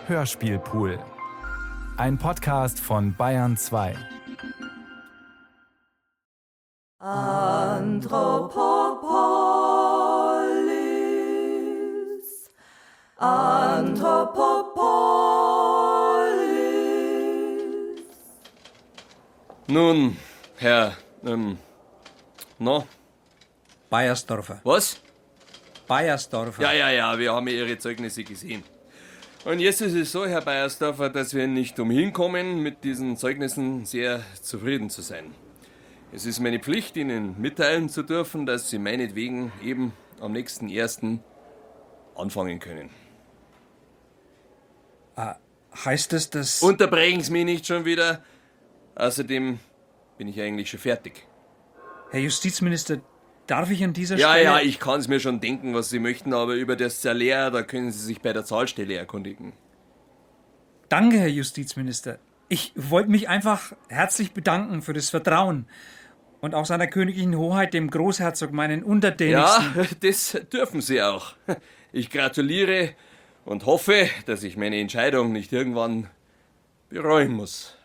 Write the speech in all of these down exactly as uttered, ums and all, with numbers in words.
Hörspielpool. Ein Podcast von Bayern zwei. Anthropopolis, Anthropopolis. Nun, Herr, ähm, no? Baiersdorfer. Was? Baiersdorfer. Ja, ja, ja, wir haben ja Ihre Zeugnisse gesehen. Und jetzt ist es so, Herr Baiersdorfer, dass wir nicht umhin kommen, mit diesen Zeugnissen sehr zufrieden zu sein. Es ist meine Pflicht, Ihnen mitteilen zu dürfen, dass Sie meinetwegen eben am nächsten ersten anfangen können. Ah, heißt es, dass... Unterbrechen Sie mich nicht schon wieder. Außerdem bin ich eigentlich schon fertig. Herr Justizminister, darf ich an dieser Ja, Stelle... ja, ich kann es mir schon denken, was Sie möchten, aber über das Salär, da können Sie sich bei der Zahlstelle erkundigen. Danke, Herr Justizminister. Ich wollte mich einfach herzlich bedanken für das Vertrauen und auch seiner königlichen Hoheit, dem Großherzog, meinen Untertänigsten. Ja, das dürfen Sie auch. Ich gratuliere und hoffe, dass ich meine Entscheidung nicht irgendwann bereuen muss.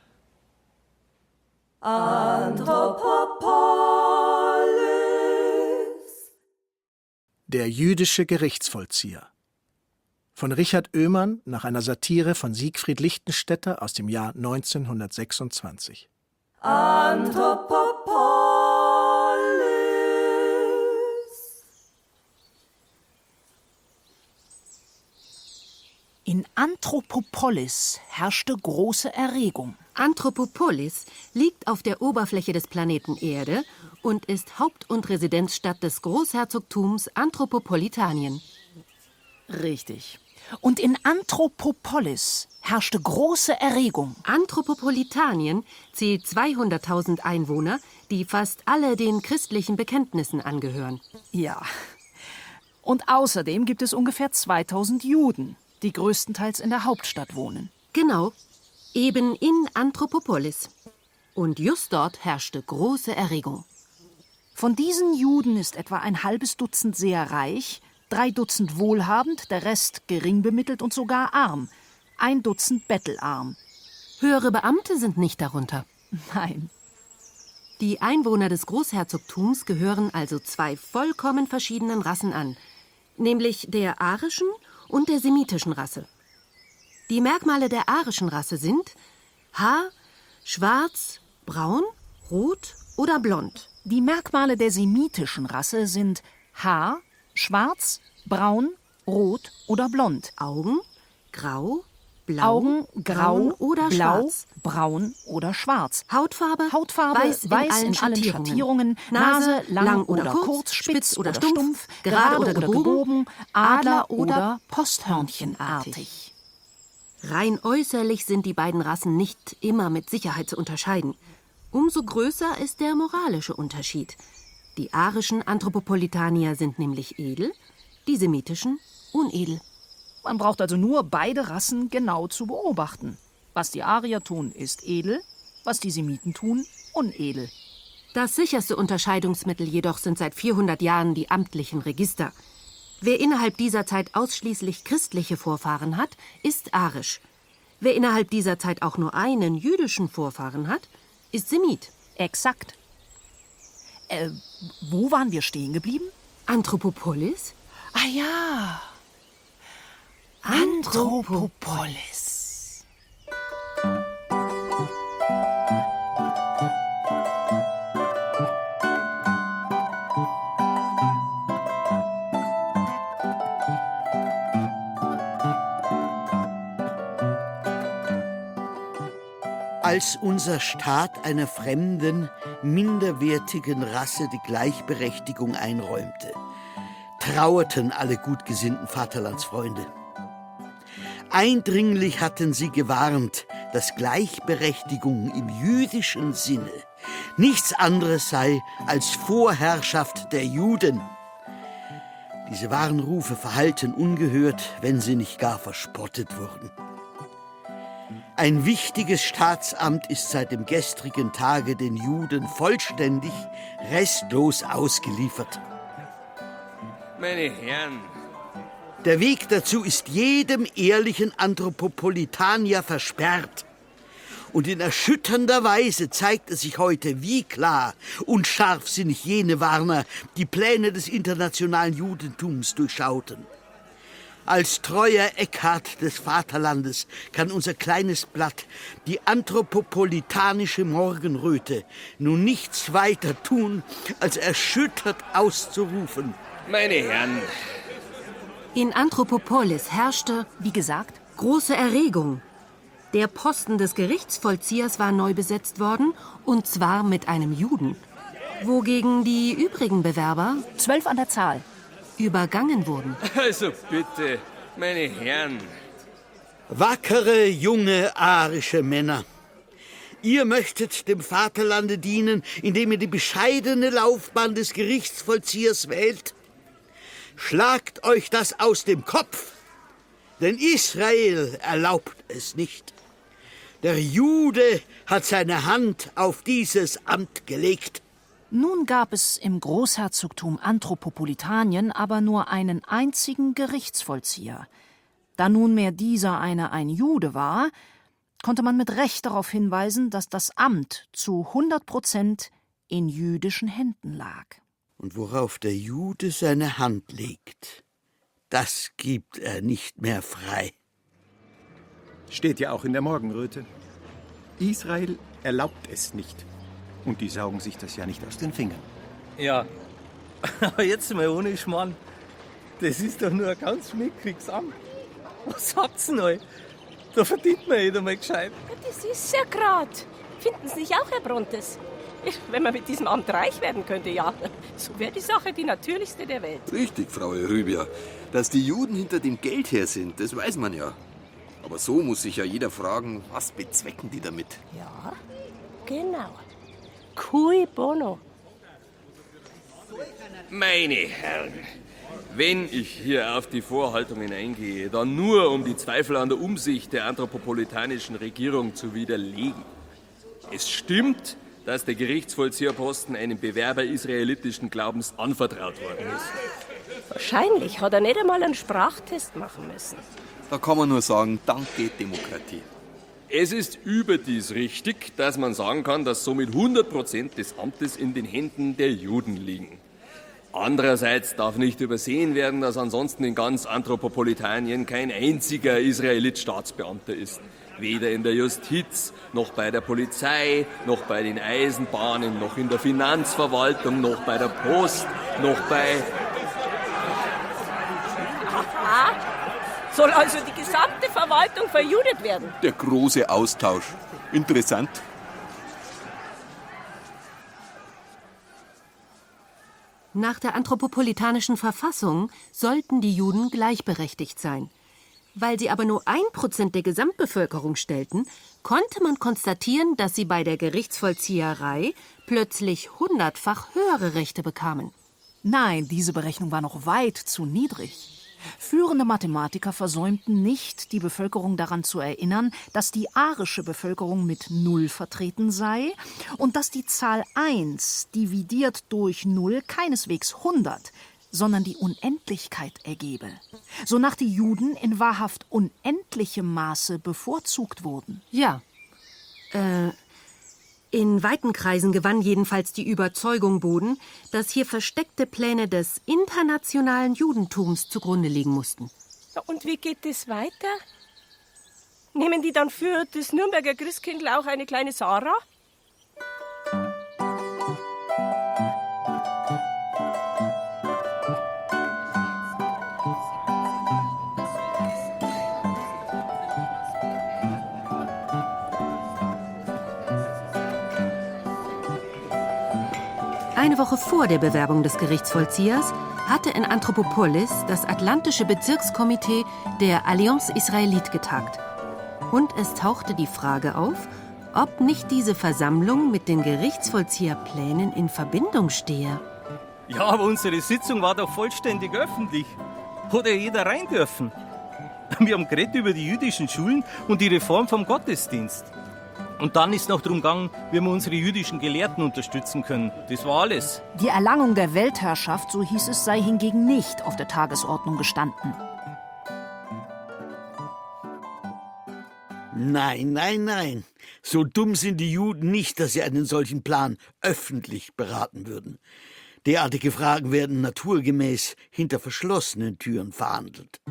Anthropopolis. Der jüdische Gerichtsvollzieher von Richard Oehrmann nach einer Satire von Siegfried Lichtenstädter aus dem Jahr neunzehnhundertsechsundzwanzig. Anthropopolis. In Anthropopolis herrschte große Erregung. Anthropopolis liegt auf der Oberfläche des Planeten Erde und ist Haupt- und Residenzstadt des Großherzogtums Anthropopolitanien. Richtig. Und in Anthropopolis herrschte große Erregung. Anthropopolitanien zählt zweihunderttausend Einwohner, die fast alle den christlichen Bekenntnissen angehören. Ja. Und außerdem gibt es ungefähr zweitausend Juden, die größtenteils in der Hauptstadt wohnen. Genau, eben in Anthropopolis. Und just dort herrschte große Erregung. Von diesen Juden ist etwa ein halbes Dutzend sehr reich, drei Dutzend wohlhabend, der Rest gering bemittelt und sogar arm. Ein Dutzend bettelarm. Höhere Beamte sind nicht darunter. Nein. Die Einwohner des Großherzogtums gehören also zwei vollkommen verschiedenen Rassen an, nämlich der arischen und der semitischen Rasse. Die Merkmale der arischen Rasse sind Haar, schwarz, braun, rot oder blond. Die Merkmale der semitischen Rasse sind Haar, schwarz, braun, rot oder blond. Augen, grau, blau, Augen, grau, braun oder blau, schwarz. braun oder schwarz. Hautfarbe, Hautfarbe, weiß in weiß allen in allen Schattierungen. Schattierungen. Nase, Nase, lang, oder kurz, spitz oder stumpf, gerade oder gebogen, Adler oder posthörnchenartig. Rein äußerlich sind die beiden Rassen nicht immer mit Sicherheit zu unterscheiden. Umso größer ist der moralische Unterschied. Die arischen Anthropopolitanier sind nämlich edel, die semitischen unedel. Man braucht also nur beide Rassen genau zu beobachten. Was die Arier tun, ist edel, was die Semiten tun, unedel. Das sicherste Unterscheidungsmittel jedoch sind seit vierhundert Jahren die amtlichen Register. Wer innerhalb dieser Zeit ausschließlich christliche Vorfahren hat, ist arisch. Wer innerhalb dieser Zeit auch nur einen jüdischen Vorfahren hat, ist Semit. Exakt. Äh, wo waren wir stehen geblieben? Anthropopolis? Ah ja. Anthropopolis. Als unser Staat einer fremden, minderwertigen Rasse die Gleichberechtigung einräumte, trauerten alle gut gesinnten Vaterlandsfreunde. Eindringlich hatten sie gewarnt, dass Gleichberechtigung im jüdischen Sinne nichts anderes sei als Vorherrschaft der Juden. Diese Warnrufe verhallten ungehört, wenn sie nicht gar verspottet wurden. Ein wichtiges Staatsamt ist seit dem gestrigen Tage den Juden vollständig, restlos ausgeliefert. Meine Herren, Der Weg dazu ist jedem ehrlichen Anthropopolitanier versperrt. Und in erschütternder Weise zeigt es sich heute, wie klar und scharfsinnig jene Warner die Pläne des internationalen Judentums durchschauten. Als treuer Eckhard des Vaterlandes kann unser kleines Blatt, die anthropopolitanische Morgenröte, nun nichts weiter tun, als erschüttert auszurufen: Meine Herren, In Anthropopolis herrschte, Wie gesagt, große Erregung. Der Posten des Gerichtsvollziehers war neu besetzt worden, und zwar mit einem Juden. Wogegen die übrigen Bewerber zwölf an der Zahl. übergangen wurden. also bitte, meine Herren. Wackere, junge, arische Männer, ihr möchtet dem Vaterlande dienen, indem ihr die bescheidene Laufbahn des Gerichtsvollziehers wählt? Schlagt euch das aus dem Kopf, denn Israel erlaubt es nicht. Der Jude hat seine Hand auf dieses Amt gelegt. Nun gab es im Großherzogtum Anthropopolitanien aber nur einen einzigen Gerichtsvollzieher. Da nunmehr dieser eine ein Jude war, konnte man mit Recht darauf hinweisen, dass das Amt zu hundert Prozent in jüdischen Händen lag. Und worauf der Jude seine Hand legt, das gibt er nicht mehr frei. Steht ja auch in der Morgenröte. Israel erlaubt es nicht. Und die saugen sich das ja nicht aus den Fingern. Ja, aber jetzt mal ohne Schmarrn. Das ist doch nur ein ganz mickriges Amt. Was habt's denn euch? Da verdient man jeder mal gescheit. Das ist ja grad. Finden Sie nicht auch, Herr Brontes? Wenn man mit diesem Amt reich werden könnte, ja. So wäre die Sache die natürlichste der Welt. Richtig, Frau Rübia. Dass die Juden hinter dem Geld her sind, das weiß man ja. Aber so muss sich ja jeder fragen, was bezwecken die damit? Ja, genau. Cui bono. Meine Herren, wenn ich hier auf die Vorhaltungen eingehe, dann nur um die Zweifel an der Umsicht der anthropopolitanischen Regierung zu widerlegen. Es stimmt, dass der Gerichtsvollzieherposten einem Bewerber israelitischen Glaubens anvertraut worden ist. Wahrscheinlich hat er nicht einmal einen Sprachtest machen müssen. Da kann man nur sagen, danke Demokratie. Es ist überdies richtig, dass man sagen kann, dass somit hundert Prozent des Amtes in den Händen der Juden liegen. Andererseits darf nicht übersehen werden, dass ansonsten in ganz Anthropopolitanien kein einziger Israelit Staatsbeamter ist. Weder in der Justiz, noch bei der Polizei, noch bei den Eisenbahnen, noch in der Finanzverwaltung, noch bei der Post, noch bei... Aha. Soll also die gesamte Verwaltung verjudet werden? Der große Austausch. Interessant. Nach der anthropopolitanischen Verfassung sollten die Juden gleichberechtigt sein. Weil sie aber nur ein Prozent der Gesamtbevölkerung stellten, konnte man konstatieren, dass sie bei der Gerichtsvollzieherei plötzlich hundertfach höhere Rechte bekamen. Nein, diese Berechnung war noch weit zu niedrig. Führende Mathematiker versäumten nicht, die Bevölkerung daran zu erinnern, dass die arische Bevölkerung mit Null vertreten sei und dass die Zahl eins dividiert durch Null keineswegs hundert, sondern die Unendlichkeit ergebe, sonach die Juden in wahrhaft unendlichem Maße bevorzugt wurden. Ja, äh, in weiten Kreisen gewann jedenfalls die Überzeugung Boden, dass hier versteckte Pläne des internationalen Judentums zugrunde liegen mussten. Und wie geht es weiter? Nehmen die dann für das Nürnberger Christkindl auch eine kleine Sarah? Eine Woche vor der Bewerbung des Gerichtsvollziehers hatte in Anthropopolis das Atlantische Bezirkskomitee der Allianz Israélite getagt. Und es tauchte die Frage auf, ob nicht diese Versammlung mit den Gerichtsvollzieherplänen in Verbindung stehe. Ja, aber unsere Sitzung war doch vollständig öffentlich. Hat ja jeder rein dürfen. Wir haben geredet über die jüdischen Schulen und die Reform vom Gottesdienst. Und dann ist noch darum gegangen, wie wir unsere jüdischen Gelehrten unterstützen können. Das war alles. Die Erlangung der Weltherrschaft, so hieß es, sei hingegen nicht auf der Tagesordnung gestanden. Nein, nein, nein. So dumm sind die Juden nicht, dass sie einen solchen Plan öffentlich beraten würden. Derartige Fragen werden naturgemäß hinter verschlossenen Türen verhandelt.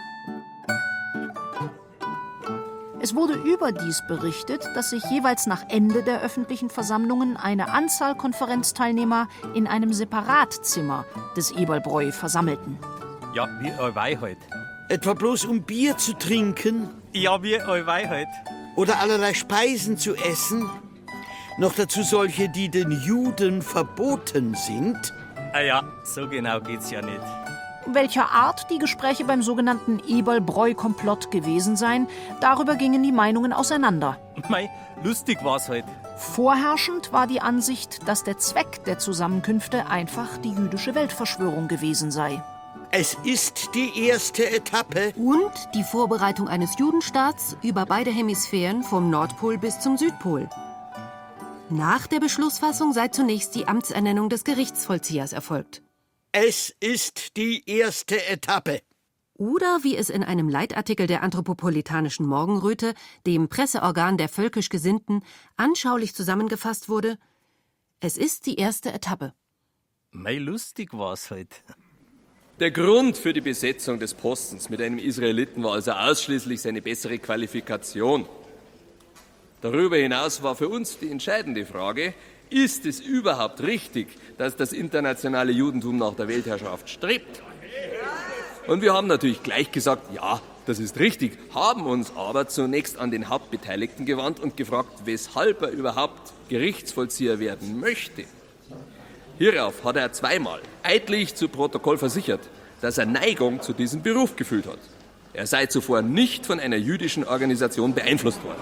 Es wurde überdies berichtet, dass sich jeweils nach Ende der öffentlichen Versammlungen eine Anzahl Konferenzteilnehmer in einem Separatzimmer des Eberlbräu versammelten. Ja, wie Euwei halt. Etwa bloß um Bier zu trinken? Ja, wie Euwei halt. Oder allerlei Speisen zu essen? Noch dazu solche, die den Juden verboten sind? Ah ja, so genau geht's ja nicht. Welcher Art die Gespräche beim sogenannten Eberlbräu-Komplott gewesen seien, darüber gingen die Meinungen auseinander. Mei, lustig war's halt. Vorherrschend war die Ansicht, dass der Zweck der Zusammenkünfte einfach die jüdische Weltverschwörung gewesen sei. Es ist die erste Etappe. Und die Vorbereitung eines Judenstaats über beide Hemisphären vom Nordpol bis zum Südpol. Nach der Beschlussfassung sei zunächst die Amtsernennung des Gerichtsvollziehers erfolgt. Es ist die erste Etappe. Oder wie es in einem Leitartikel der Anthropopolitanischen Morgenröte, dem Presseorgan der völkisch Gesinnten, anschaulich zusammengefasst wurde: Es ist die erste Etappe. Mei, lustig war's halt. Der Grund für die Besetzung des Postens mit einem Israeliten war also ausschließlich seine bessere Qualifikation. Darüber hinaus war für uns die entscheidende Frage: Ist es überhaupt richtig, dass das internationale Judentum nach der Weltherrschaft strebt? Und wir haben natürlich gleich gesagt, ja, das ist richtig, haben uns aber zunächst an den Hauptbeteiligten gewandt und gefragt, weshalb er überhaupt Gerichtsvollzieher werden möchte. Hierauf hat er zweimal eidlich zu Protokoll versichert, dass er Neigung zu diesem Beruf gefühlt hat. Er sei zuvor nicht von einer jüdischen Organisation beeinflusst worden.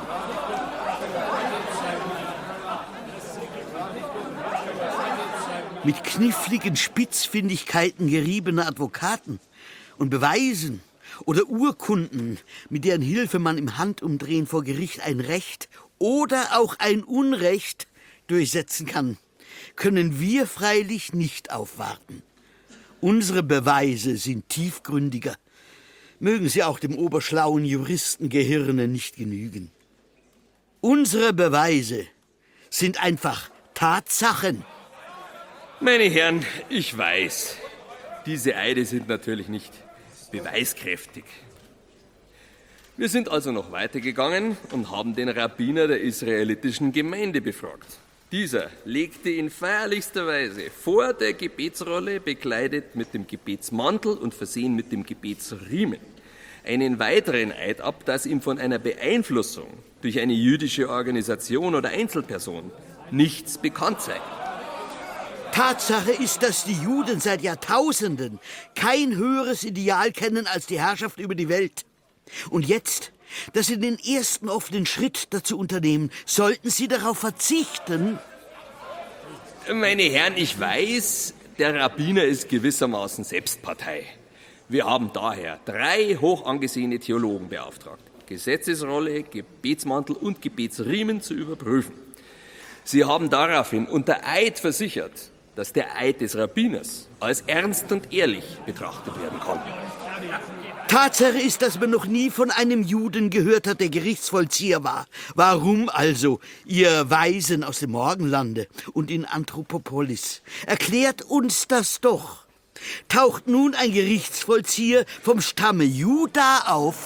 Mit kniffligen Spitzfindigkeiten geriebener Advokaten und Beweisen oder Urkunden, mit deren Hilfe man im Handumdrehen vor Gericht ein Recht oder auch ein Unrecht durchsetzen kann, können wir freilich nicht aufwarten. Unsere Beweise sind tiefgründiger, mögen sie auch dem oberschlauen Juristengehirne nicht genügen. Unsere Beweise sind einfach Tatsachen. Meine Herren, ich weiß, diese Eide sind natürlich nicht beweiskräftig. Wir sind also noch weitergegangen und haben den Rabbiner der israelitischen Gemeinde befragt. Dieser legte in feierlichster Weise vor der Gebetsrolle, bekleidet mit dem Gebetsmantel und versehen mit dem Gebetsriemen, einen weiteren Eid ab, dass ihm von einer Beeinflussung durch eine jüdische Organisation oder Einzelperson nichts bekannt sei. Tatsache ist, dass die Juden seit Jahrtausenden kein höheres Ideal kennen als die Herrschaft über die Welt. Und jetzt, dass sie den ersten offenen Schritt dazu unternehmen, sollten sie darauf verzichten? Meine Herren, ich weiß, der Rabbiner ist gewissermaßen Selbstpartei. Wir haben daher drei hoch angesehene Theologen beauftragt, Gesetzesrolle, Gebetsmantel und Gebetsriemen zu überprüfen. Sie haben daraufhin unter Eid versichert, dass der Eid des Rabbiners als ernst und ehrlich betrachtet werden kann. Tatsache ist, dass man noch nie von einem Juden gehört hat, der Gerichtsvollzieher war. Warum also, ihr Weisen aus dem Morgenlande und in Anthropopolis? Erklärt uns das doch. Taucht nun ein Gerichtsvollzieher vom Stamme Juda auf?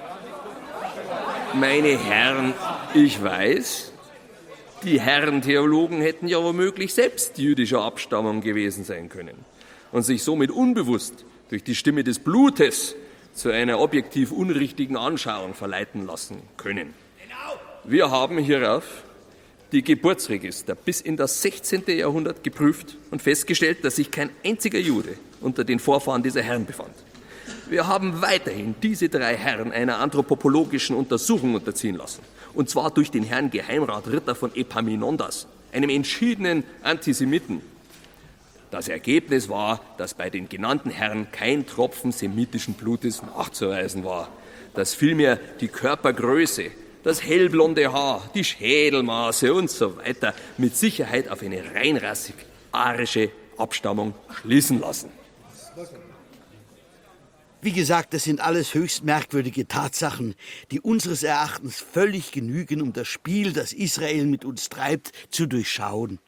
Meine Herren, ich weiß, die Herren Theologen hätten ja womöglich selbst jüdischer Abstammung gewesen sein können und sich somit unbewusst durch die Stimme des Blutes zu einer objektiv unrichtigen Anschauung verleiten lassen können. Wir haben hierauf die Geburtsregister bis in das sechzehnte Jahrhundert geprüft und festgestellt, dass sich kein einziger Jude unter den Vorfahren dieser Herren befand. Wir haben weiterhin diese drei Herren einer anthropologischen Untersuchung unterziehen lassen. Und zwar durch den Herrn Geheimrat Ritter von Epaminondas, einem entschiedenen Antisemiten. Das Ergebnis war, dass bei den genannten Herren kein Tropfen semitischen Blutes nachzuweisen war, dass vielmehr die Körpergröße, das hellblonde Haar, die Schädelmaße und so weiter mit Sicherheit auf eine reinrassig arische Abstammung schließen lassen. Wie gesagt, das sind alles höchst merkwürdige Tatsachen, die unseres Erachtens völlig genügen, um das Spiel, das Israel mit uns treibt, zu durchschauen.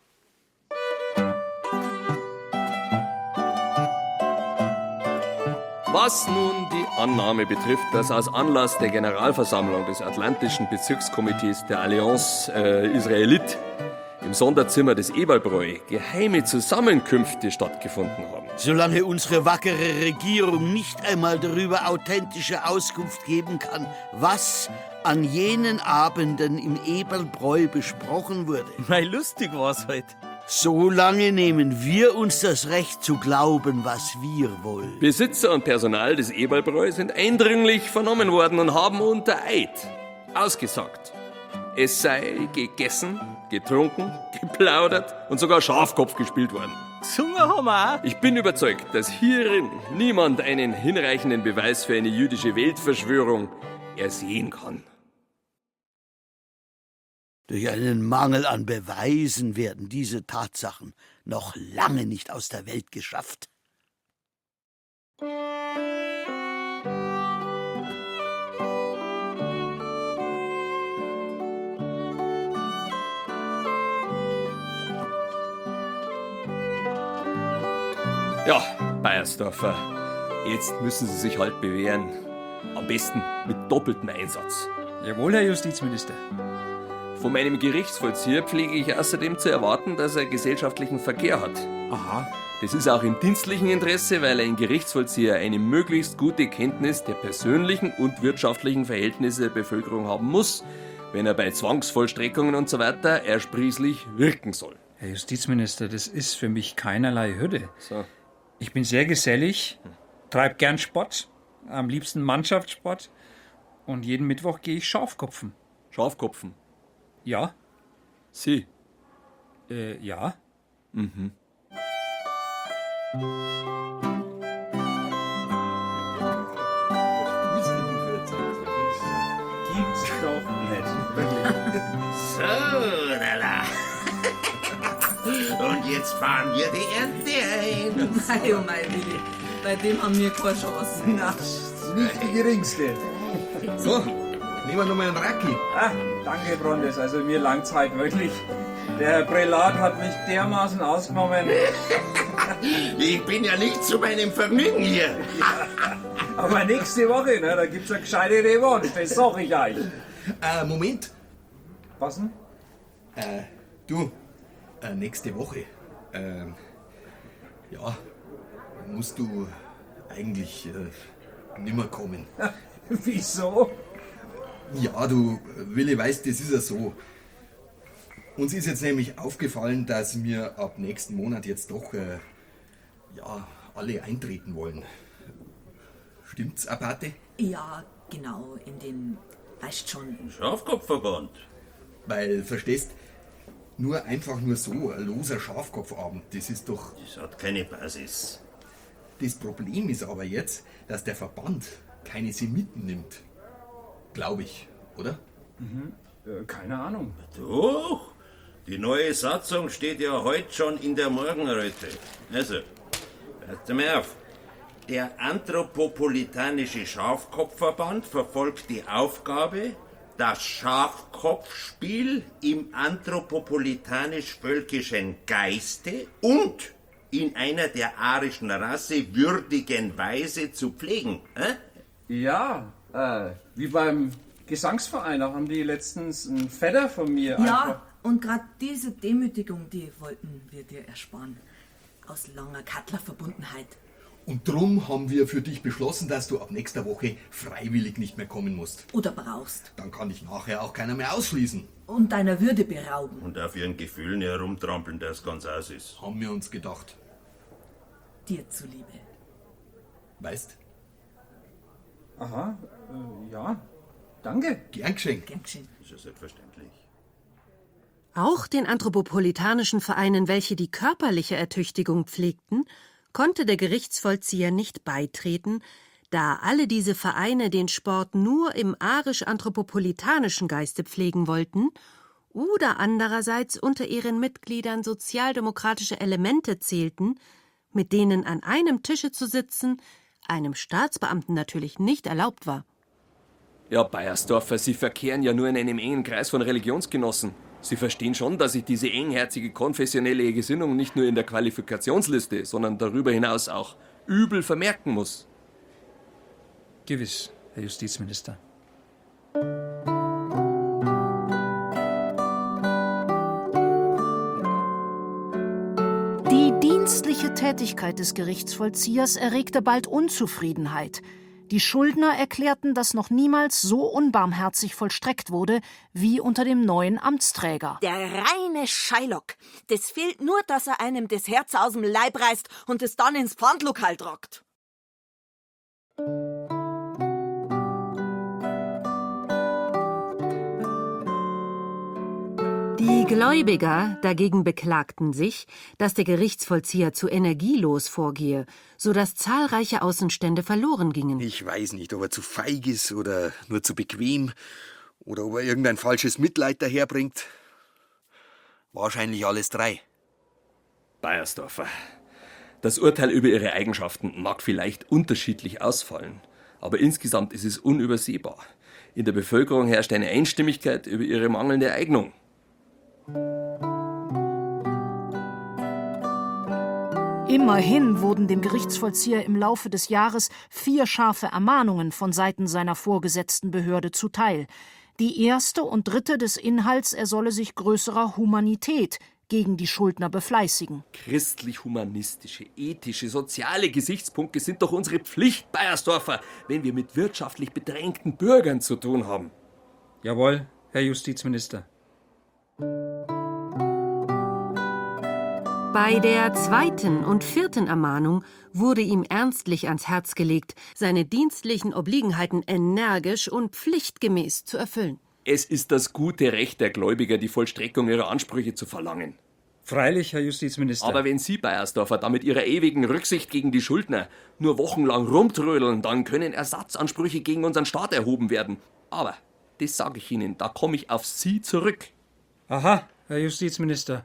Was nun die Annahme betrifft, dass aus Anlass der Generalversammlung des Atlantischen Bezirkskomitees der Allianz äh, Israelite im Sonderzimmer des Eberlbräu geheime Zusammenkünfte stattgefunden haben. Solange unsere wackere Regierung nicht einmal darüber authentische Auskunft geben kann, was an jenen Abenden im Eberlbräu besprochen wurde. Mei, lustig war's halt. Solange nehmen wir uns das Recht zu glauben, was wir wollen. Besitzer und Personal des Eberlbräu sind eindringlich vernommen worden und haben unter Eid ausgesagt, es sei gegessen, getrunken, geplaudert und sogar Schafkopf gespielt worden. Gesungen haben wir auch. Ich bin überzeugt, dass hierin niemand einen hinreichenden Beweis für eine jüdische Weltverschwörung ersehen kann. Durch einen Mangel an Beweisen werden diese Tatsachen noch lange nicht aus der Welt geschafft. Ja, Beiersdorfer, jetzt müssen Sie sich halt bewähren. Am besten mit doppeltem Einsatz. Jawohl, Herr Justizminister. Von meinem Gerichtsvollzieher pflege ich außerdem zu erwarten, dass er gesellschaftlichen Verkehr hat. Aha. Das ist auch im dienstlichen Interesse, weil ein Gerichtsvollzieher eine möglichst gute Kenntnis der persönlichen und wirtschaftlichen Verhältnisse der Bevölkerung haben muss, wenn er bei Zwangsvollstreckungen und so weiter ersprießlich wirken soll. Herr Justizminister, das ist für mich keinerlei Hürde. So. Ich bin sehr gesellig, treib gern Sport, am liebsten Mannschaftssport und jeden Mittwoch gehe ich Schafkopfen. Schafkopfen? Ja. Sie? Äh, ja. Mhm. Gibt's doch nicht. So, lala. Und jetzt fahren wir die Ernte ein. Mei, oh mei, Willi. Bei dem haben wir keine Chance. Na, Nicht die geringste. So, nehmen wir nochmal einen Racki. Ah, danke, Brondes. Also mir langt's halt wirklich. Der Herr Prälat hat mich dermaßen ausgenommen. Ich bin ja nicht zu meinem Vergnügen hier. Aber nächste Woche, ne, da gibt's eine gescheite Revanche, das sag ich euch. Äh, Moment. Was denn? Äh, du, äh, nächste Woche, ähm, ja, musst du eigentlich äh, nimmer kommen. Wieso? Ja, du, Willi, weißt, das ist ja so. Uns ist jetzt nämlich aufgefallen, dass wir ab nächsten Monat jetzt doch, äh, ja, alle eintreten wollen. Stimmt's, Abate? Ja, genau, in den, weißt schon. Schafkopfverband. Weil, verstehst, nur einfach nur so, ein loser Schafkopfabend, das ist doch... Das hat keine Basis. Das Problem ist aber jetzt, dass der Verband keine Semiten nimmt. Glaube ich, oder? Mhm. Äh, keine Ahnung. Doch, die neue Satzung steht ja heute schon in der Morgenröte. Also, passt mal auf. Der Anthropopolitanische Schafkopfverband verfolgt die Aufgabe, das Schafkopfspiel im anthropopolitanisch-völkischen Geiste und in einer der arischen Rasse würdigen Weise zu pflegen. Äh? Ja, äh, wie beim Gesangsverein, da haben die letztens einen Vetter von mir einfach... Ja, und gerade diese Demütigung, die wollten wir dir ersparen. Aus langer Kattlerverbundenheit. Und drum haben wir für dich beschlossen, dass du ab nächster Woche freiwillig nicht mehr kommen musst. Oder brauchst. Dann kann dich nachher auch keiner mehr ausschließen. Und deiner Würde berauben. Und auf ihren Gefühlen herumtrampeln, dass ganz aus ist. Haben wir uns gedacht. Dir zuliebe. Weißt? Aha, äh, ja, danke. Gern geschenkt. Gern geschenkt. Das ist ja selbstverständlich. Auch den anthropopolitanischen Vereinen, welche die körperliche Ertüchtigung pflegten, konnte der Gerichtsvollzieher nicht beitreten, da alle diese Vereine den Sport nur im arisch-anthropopolitanischen Geiste pflegen wollten oder andererseits unter ihren Mitgliedern sozialdemokratische Elemente zählten, mit denen an einem Tische zu sitzen einem Staatsbeamten natürlich nicht erlaubt war. Ja, Beiersdorfer, Sie verkehren ja nur in einem engen Kreis von Religionsgenossen. Sie verstehen schon, dass ich diese engherzige konfessionelle Gesinnung nicht nur in der Qualifikationsliste, sondern darüber hinaus auch übel vermerken muss. Gewiss, Herr Justizminister. Die dienstliche Tätigkeit des Gerichtsvollziehers erregte bald Unzufriedenheit. Die Schuldner erklärten, dass noch niemals so unbarmherzig vollstreckt wurde wie unter dem neuen Amtsträger. Der reine Shylock. Das fehlt nur, dass er einem das Herz aus dem Leib reißt und es dann ins Pfandlokal tragt. Die Gläubiger dagegen beklagten sich, dass der Gerichtsvollzieher zu energielos vorgehe, sodass zahlreiche Außenstände verloren gingen. Ich weiß nicht, ob er zu feig ist oder nur zu bequem oder ob er irgendein falsches Mitleid daherbringt. Wahrscheinlich alles drei. Beiersdorfer, das Urteil über Ihre Eigenschaften mag vielleicht unterschiedlich ausfallen, aber insgesamt ist es unübersehbar. In der Bevölkerung herrscht eine Einstimmigkeit über Ihre mangelnde Eignung. Immerhin wurden dem Gerichtsvollzieher im Laufe des Jahres vier scharfe Ermahnungen von Seiten seiner vorgesetzten Behörde zuteil. Die erste und dritte des Inhalts, er solle sich größerer Humanität gegen die Schuldner befleißigen. Christlich-humanistische, ethische, soziale Gesichtspunkte sind doch unsere Pflicht, Beiersdorfer, wenn wir mit wirtschaftlich bedrängten Bürgern zu tun haben. Jawohl, Herr Justizminister. Bei der zweiten und vierten Ermahnung wurde ihm ernstlich ans Herz gelegt, seine dienstlichen Obliegenheiten energisch und pflichtgemäß zu erfüllen. Es ist das gute Recht der Gläubiger, die Vollstreckung ihrer Ansprüche zu verlangen. Freilich, Herr Justizminister. Aber wenn Sie, Beiersdorfer, da mit Ihrer ewigen Rücksicht gegen die Schuldner nur wochenlang rumtrödeln, dann können Ersatzansprüche gegen unseren Staat erhoben werden. Aber, das sage ich Ihnen, da komme ich auf Sie zurück. Aha, Herr Justizminister.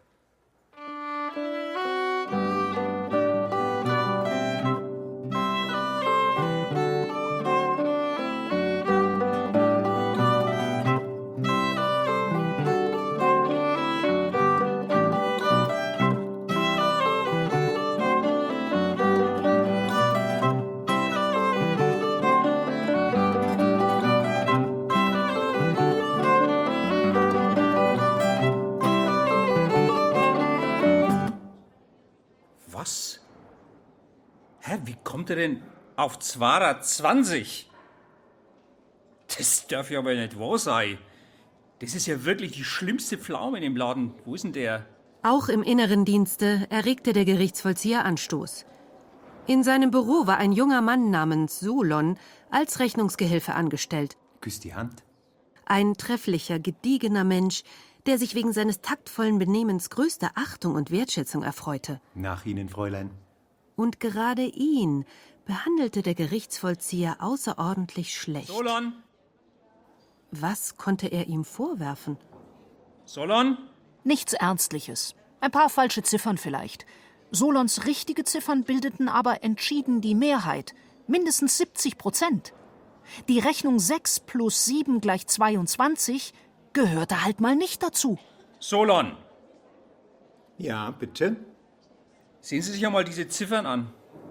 Was? Hä, wie kommt er denn auf zweihundertzwanzig? Das darf ja aber nicht wahr sein. Das ist ja wirklich die schlimmste Pflaume in dem Laden. Wo ist denn der? Auch im inneren Dienste erregte der Gerichtsvollzieher Anstoß. In seinem Büro war ein junger Mann namens Solon als Rechnungsgehilfe angestellt. Küss die Hand. Ein trefflicher, gediegener Mensch, der sich wegen seines taktvollen Benehmens größter Achtung und Wertschätzung erfreute. Nach Ihnen, Fräulein. Und gerade ihn behandelte der Gerichtsvollzieher außerordentlich schlecht. Solon! Was konnte er ihm vorwerfen? Solon? Nichts Ernstliches. Ein paar falsche Ziffern vielleicht. Solons richtige Ziffern bildeten aber entschieden die Mehrheit. Mindestens siebzig Prozent. Die Rechnung sechs plus sieben gleich zweiundzwanzig gehörte halt mal nicht dazu. Solon! Ja, bitte? Sehen Sie sich einmal diese Ziffern an.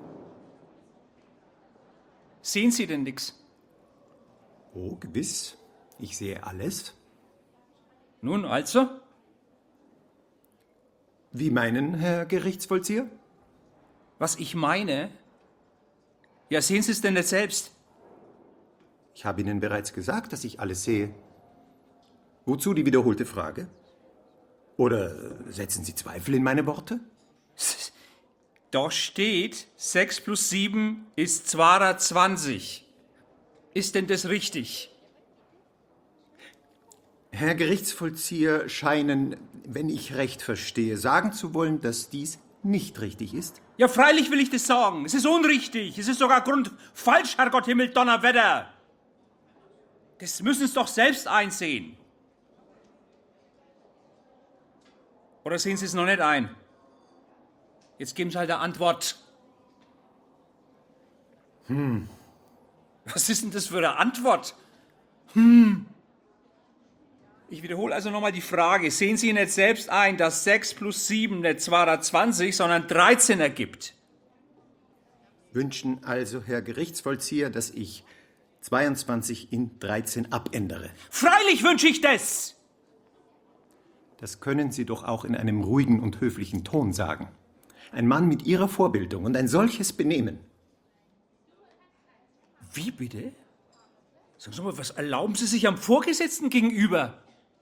Sehen Sie denn nix? Oh, gewiss. Ich sehe alles. Nun, also? Wie meinen, Herr Gerichtsvollzieher? Was ich meine? Ja, sehen Sie es denn nicht selbst? Ich habe Ihnen bereits gesagt, dass ich alles sehe. Wozu die wiederholte Frage? Oder setzen Sie Zweifel in meine Worte? Da steht, sechs plus sieben ist zweihundertzwanzig. Ist denn das richtig? Herr Gerichtsvollzieher scheinen, wenn ich recht verstehe, sagen zu wollen, dass dies nicht richtig ist. Ja, freilich will ich das sagen. Es ist unrichtig. Es ist sogar grundfalsch, Herrgott Himmel, Donnerwetter. Das müssen Sie doch selbst einsehen. Oder sehen Sie es noch nicht ein? Jetzt geben Sie halt eine Antwort. Hm. Was ist denn das für eine Antwort? Hm. Ich wiederhole also nochmal die Frage. Sehen Sie nicht selbst ein, dass sechs plus sieben nicht zweihundertzwanzig, sondern dreizehn ergibt? Wünschen also, Herr Gerichtsvollzieher, dass ich zweiundzwanzig in dreizehn abändere? Freilich wünsche ich das! Das können Sie doch auch in einem ruhigen und höflichen Ton sagen. Ein Mann mit Ihrer Vorbildung und ein solches Benehmen. Wie bitte? Sagen Sie mal, was erlauben Sie sich am Vorgesetzten gegenüber?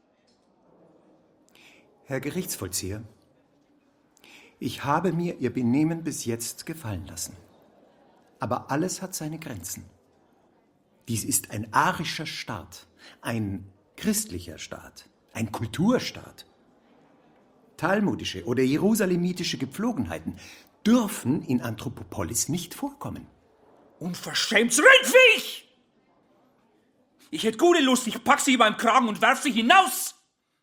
Herr Gerichtsvollzieher, ich habe mir Ihr Benehmen bis jetzt gefallen lassen. Aber alles hat seine Grenzen. Dies ist ein arischer Staat, ein christlicher Staat, ein Kulturstaat. Talmudische oder jerusalemitische Gepflogenheiten dürfen in Anthropopolis nicht vorkommen. Unverschämtes Rindviech! Ich hätte gute Lust, ich pack Sie beim Kragen und werf Sie hinaus!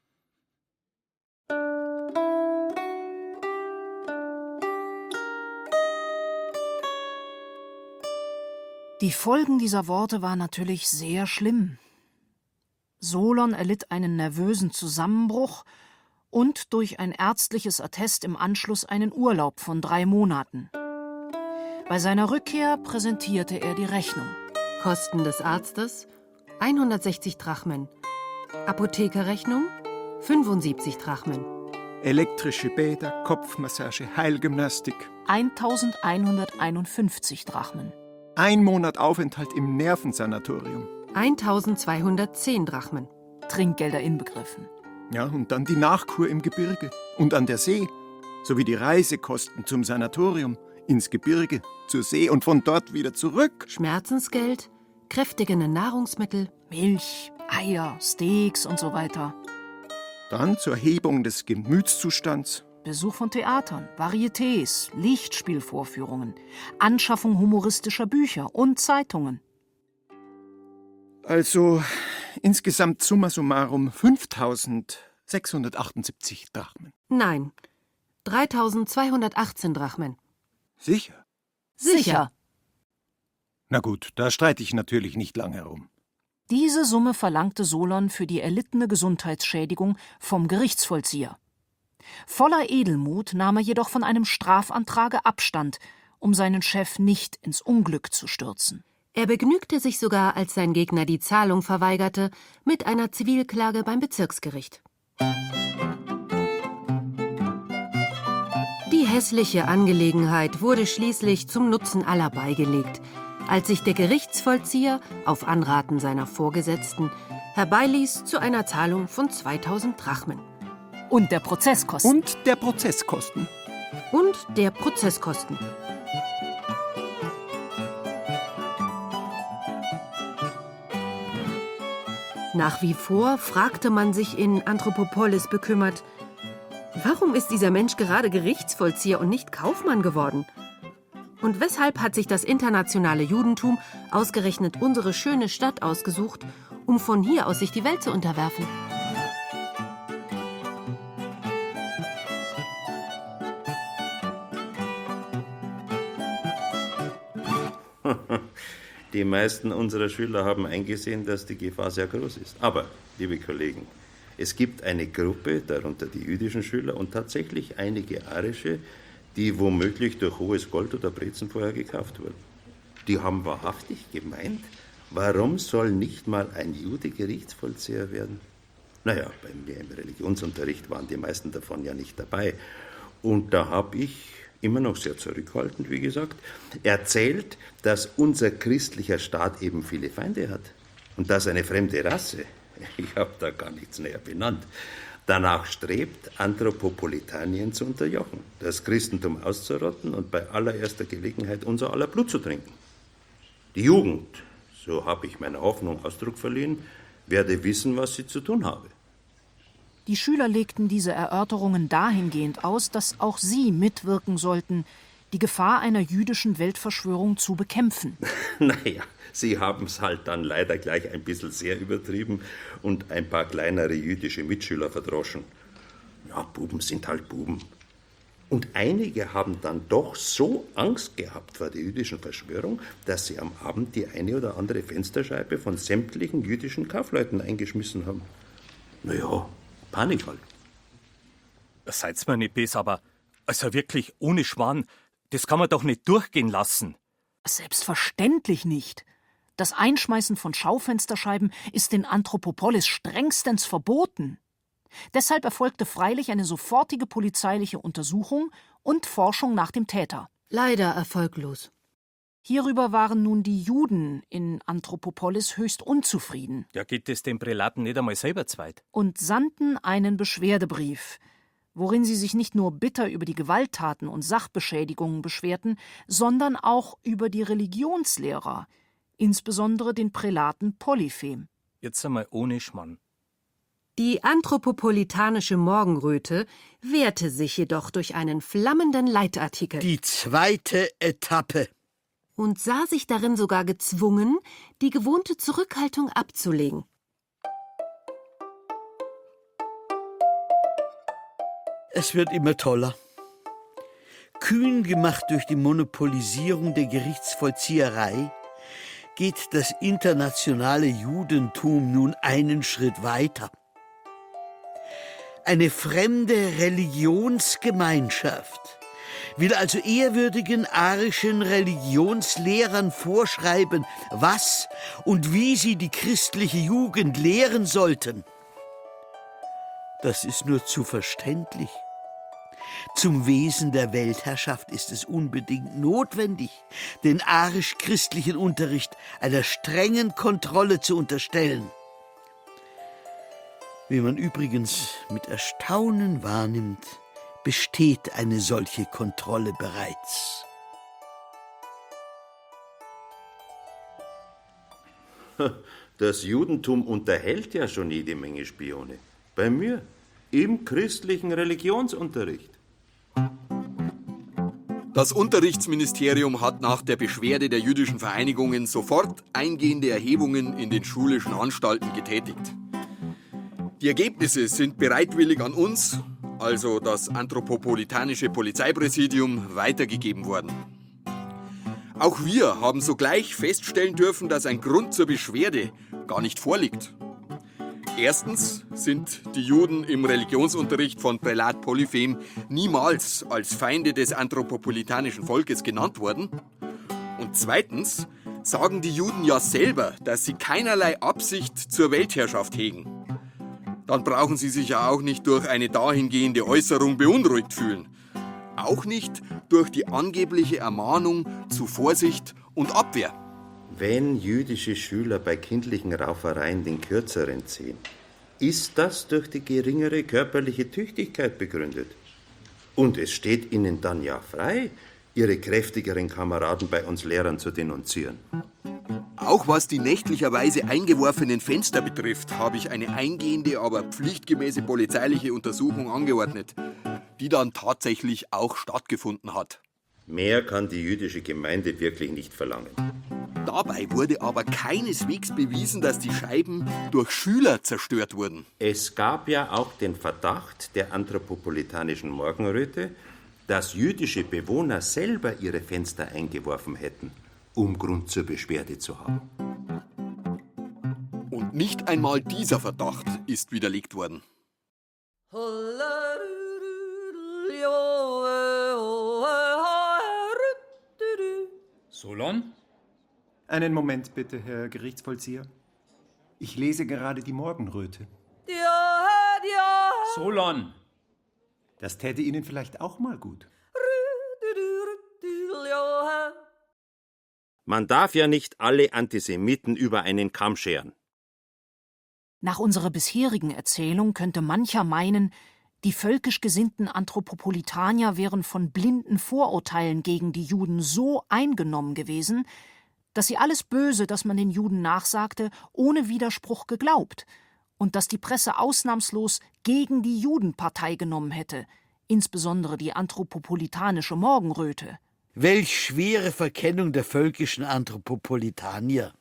Die Folgen dieser Worte waren natürlich sehr schlimm. Solon erlitt einen nervösen Zusammenbruch und durch ein ärztliches Attest im Anschluss einen Urlaub von drei Monaten. Bei seiner Rückkehr präsentierte er die Rechnung. Kosten des Arztes hundertsechzig Drachmen. Apothekerrechnung fünfundsiebzig Drachmen. Elektrische Bäder, Kopfmassage, Heilgymnastik. eintausendeinhunderteinundfünfzig Drachmen. Ein Monat Aufenthalt im Nervensanatorium. eintausendzweihundertzehn Drachmen. Trinkgelder inbegriffen. Ja, und dann die Nachkur im Gebirge und an der See, sowie die Reisekosten zum Sanatorium, ins Gebirge, zur See und von dort wieder zurück. Schmerzensgeld, kräftigende Nahrungsmittel, Milch, Eier, Steaks und so weiter. Dann zur Hebung des Gemütszustands. Besuch von Theatern, Varietés, Lichtspielvorführungen, Anschaffung humoristischer Bücher und Zeitungen. Also insgesamt summa summarum fünftausendsechshundertachtundsiebzig Drachmen. Nein, dreitausendzweihundertachtzehn Drachmen. Sicher? Sicher. Na gut, da streite ich natürlich nicht lang herum. Diese Summe verlangte Solon für die erlittene Gesundheitsschädigung vom Gerichtsvollzieher. Voller Edelmut nahm er jedoch von einem Strafantrage Abstand, um seinen Chef nicht ins Unglück zu stürzen. Er begnügte sich sogar, als sein Gegner die Zahlung verweigerte, mit einer Zivilklage beim Bezirksgericht. Die hässliche Angelegenheit wurde schließlich zum Nutzen aller beigelegt, als sich der Gerichtsvollzieher auf Anraten seiner Vorgesetzten herbeiließ zu einer Zahlung von zweitausend Drachmen. Und der Prozesskosten. Und der Prozesskosten. Und der Prozesskosten. Nach wie vor fragte man sich in Anthropopolis bekümmert, warum ist dieser Mensch gerade Gerichtsvollzieher und nicht Kaufmann geworden? Und weshalb hat sich das internationale Judentum ausgerechnet unsere schöne Stadt ausgesucht, um von hier aus sich die Welt zu unterwerfen? Die meisten unserer Schüler haben eingesehen, dass die Gefahr sehr groß ist. Aber, liebe Kollegen, es gibt eine Gruppe, darunter die jüdischen Schüler und tatsächlich einige arische, die womöglich durch hohes Gold oder Brezen vorher gekauft wurden. Die haben wahrhaftig gemeint, warum soll nicht mal ein Jude Gerichtsvollzieher werden? Naja, bei mir im Religionsunterricht waren die meisten davon ja nicht dabei. Und da habe ich, immer noch sehr zurückhaltend, wie gesagt, erzählt, dass unser christlicher Staat eben viele Feinde hat. Und dass eine fremde Rasse, ich habe da gar nichts näher benannt, danach strebt, Anthropopolitanien zu unterjochen, das Christentum auszurotten und bei allererster Gelegenheit unser aller Blut zu trinken. Die Jugend, so habe ich meiner Hoffnung Ausdruck verliehen, werde wissen, was sie zu tun habe. Die Schüler legten diese Erörterungen dahingehend aus, dass auch sie mitwirken sollten, die Gefahr einer jüdischen Weltverschwörung zu bekämpfen. Naja, sie haben es halt dann leider gleich ein bisschen sehr übertrieben und ein paar kleinere jüdische Mitschüler verdroschen. Ja, Buben sind halt Buben. Und einige haben dann doch so Angst gehabt vor der jüdischen Verschwörung, dass sie am Abend die eine oder andere Fensterscheibe von sämtlichen jüdischen Kaufleuten eingeschmissen haben. Naja, Panik halt. Seid's mir nicht böse, aber also wirklich ohne Schwan, das kann man doch nicht durchgehen lassen. Selbstverständlich nicht. Das Einschmeißen von Schaufensterscheiben ist in Anthropopolis strengstens verboten. Deshalb erfolgte freilich eine sofortige polizeiliche Untersuchung und Forschung nach dem Täter. Leider erfolglos. Hierüber waren nun die Juden in Anthropopolis höchst unzufrieden Ja, geht es den Prälaten nicht einmal selber zweit? und sandten einen Beschwerdebrief, worin sie sich nicht nur bitter über die Gewalttaten und Sachbeschädigungen beschwerten, sondern auch über die Religionslehrer, insbesondere den Prälaten Polyphem. Jetzt einmal ohne Schmann. Die anthropopolitanische Morgenröte wehrte sich jedoch durch einen flammenden Leitartikel. Die zweite Etappe. Und sah sich darin sogar gezwungen, die gewohnte Zurückhaltung abzulegen. Es wird immer toller. Kühn gemacht durch die Monopolisierung der Gerichtsvollzieherei, geht das internationale Judentum nun einen Schritt weiter. Eine fremde Religionsgemeinschaft will also ehrwürdigen arischen Religionslehrern vorschreiben, was und wie sie die christliche Jugend lehren sollten. Das ist nur zu verständlich. Zum Wesen der Weltherrschaft ist es unbedingt notwendig, den arisch-christlichen Unterricht einer strengen Kontrolle zu unterstellen. Wie man übrigens mit Erstaunen wahrnimmt, besteht eine solche Kontrolle bereits. Das Judentum unterhält ja schon jede Menge Spione. Bei mir, im christlichen Religionsunterricht. Das Unterrichtsministerium hat nach der Beschwerde der jüdischen Vereinigungen sofort eingehende Erhebungen in den schulischen Anstalten getätigt. Die Ergebnisse sind bereitwillig an uns, also das anthropopolitanische Polizeipräsidium, weitergegeben worden. Auch wir haben sogleich feststellen dürfen, dass ein Grund zur Beschwerde gar nicht vorliegt. Erstens sind die Juden im Religionsunterricht von Prälat Polyphem niemals als Feinde des anthropopolitanischen Volkes genannt worden. Und zweitens sagen die Juden ja selber, dass sie keinerlei Absicht zur Weltherrschaft hegen. Dann brauchen sie sich ja auch nicht durch eine dahingehende Äußerung beunruhigt fühlen. Auch nicht durch die angebliche Ermahnung zu Vorsicht und Abwehr. Wenn jüdische Schüler bei kindlichen Raufereien den Kürzeren ziehen, ist das durch die geringere körperliche Tüchtigkeit begründet. Und es steht ihnen dann ja frei, ihre kräftigeren Kameraden bei uns Lehrern zu denunzieren. Auch was die nächtlicherweise eingeworfenen Fenster betrifft, habe ich eine eingehende, aber pflichtgemäße polizeiliche Untersuchung angeordnet, die dann tatsächlich auch stattgefunden hat. Mehr kann die jüdische Gemeinde wirklich nicht verlangen. Dabei wurde aber keineswegs bewiesen, dass die Scheiben durch Schüler zerstört wurden. Es gab ja auch den Verdacht der anthropopolitanischen Morgenröte, dass jüdische Bewohner selber ihre Fenster eingeworfen hätten, um Grund zur Beschwerde zu haben. Und nicht einmal dieser Verdacht ist widerlegt worden. Solon? Einen Moment bitte, Herr Gerichtsvollzieher. Ich lese gerade die Morgenröte. Solon! Das täte Ihnen vielleicht auch mal gut. Man darf ja nicht alle Antisemiten über einen Kamm scheren. Nach unserer bisherigen Erzählung könnte mancher meinen, die völkisch gesinnten Anthropopolitanier wären von blinden Vorurteilen gegen die Juden so eingenommen gewesen, dass sie alles Böse, das man den Juden nachsagte, ohne Widerspruch geglaubt und dass die Presse ausnahmslos gegen die Juden Partei genommen hätte, insbesondere die anthropopolitanische Morgenröte. Welch schwere Verkennung der völkischen Anthropopolitanier.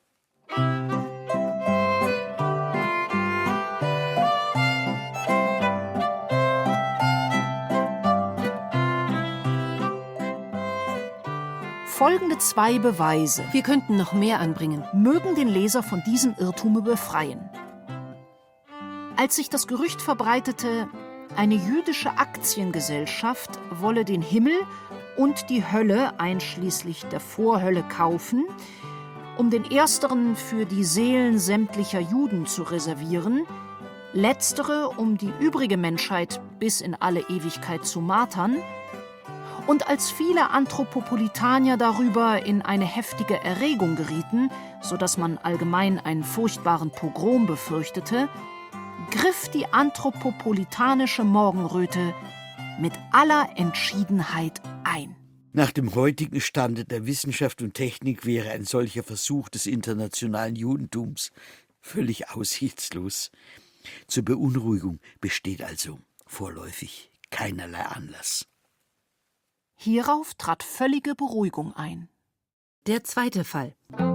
Folgende zwei Beweise, wir könnten noch mehr anbringen, mögen den Leser von diesem Irrtum befreien. Als sich das Gerücht verbreitete, eine jüdische Aktiengesellschaft wolle den Himmel und die Hölle einschließlich der Vorhölle kaufen, um den ersteren für die Seelen sämtlicher Juden zu reservieren, letztere um die übrige Menschheit bis in alle Ewigkeit zu martern, und als viele Anthropopolitanier darüber in eine heftige Erregung gerieten, sodass man allgemein einen furchtbaren Pogrom befürchtete, griff die anthropopolitanische Morgenröte mit aller Entschiedenheit ein. Nach dem heutigen Stande der Wissenschaft und Technik wäre ein solcher Versuch des internationalen Judentums völlig aussichtslos. Zur Beunruhigung besteht also vorläufig keinerlei Anlass. Hierauf trat völlige Beruhigung ein. Der zweite Fall.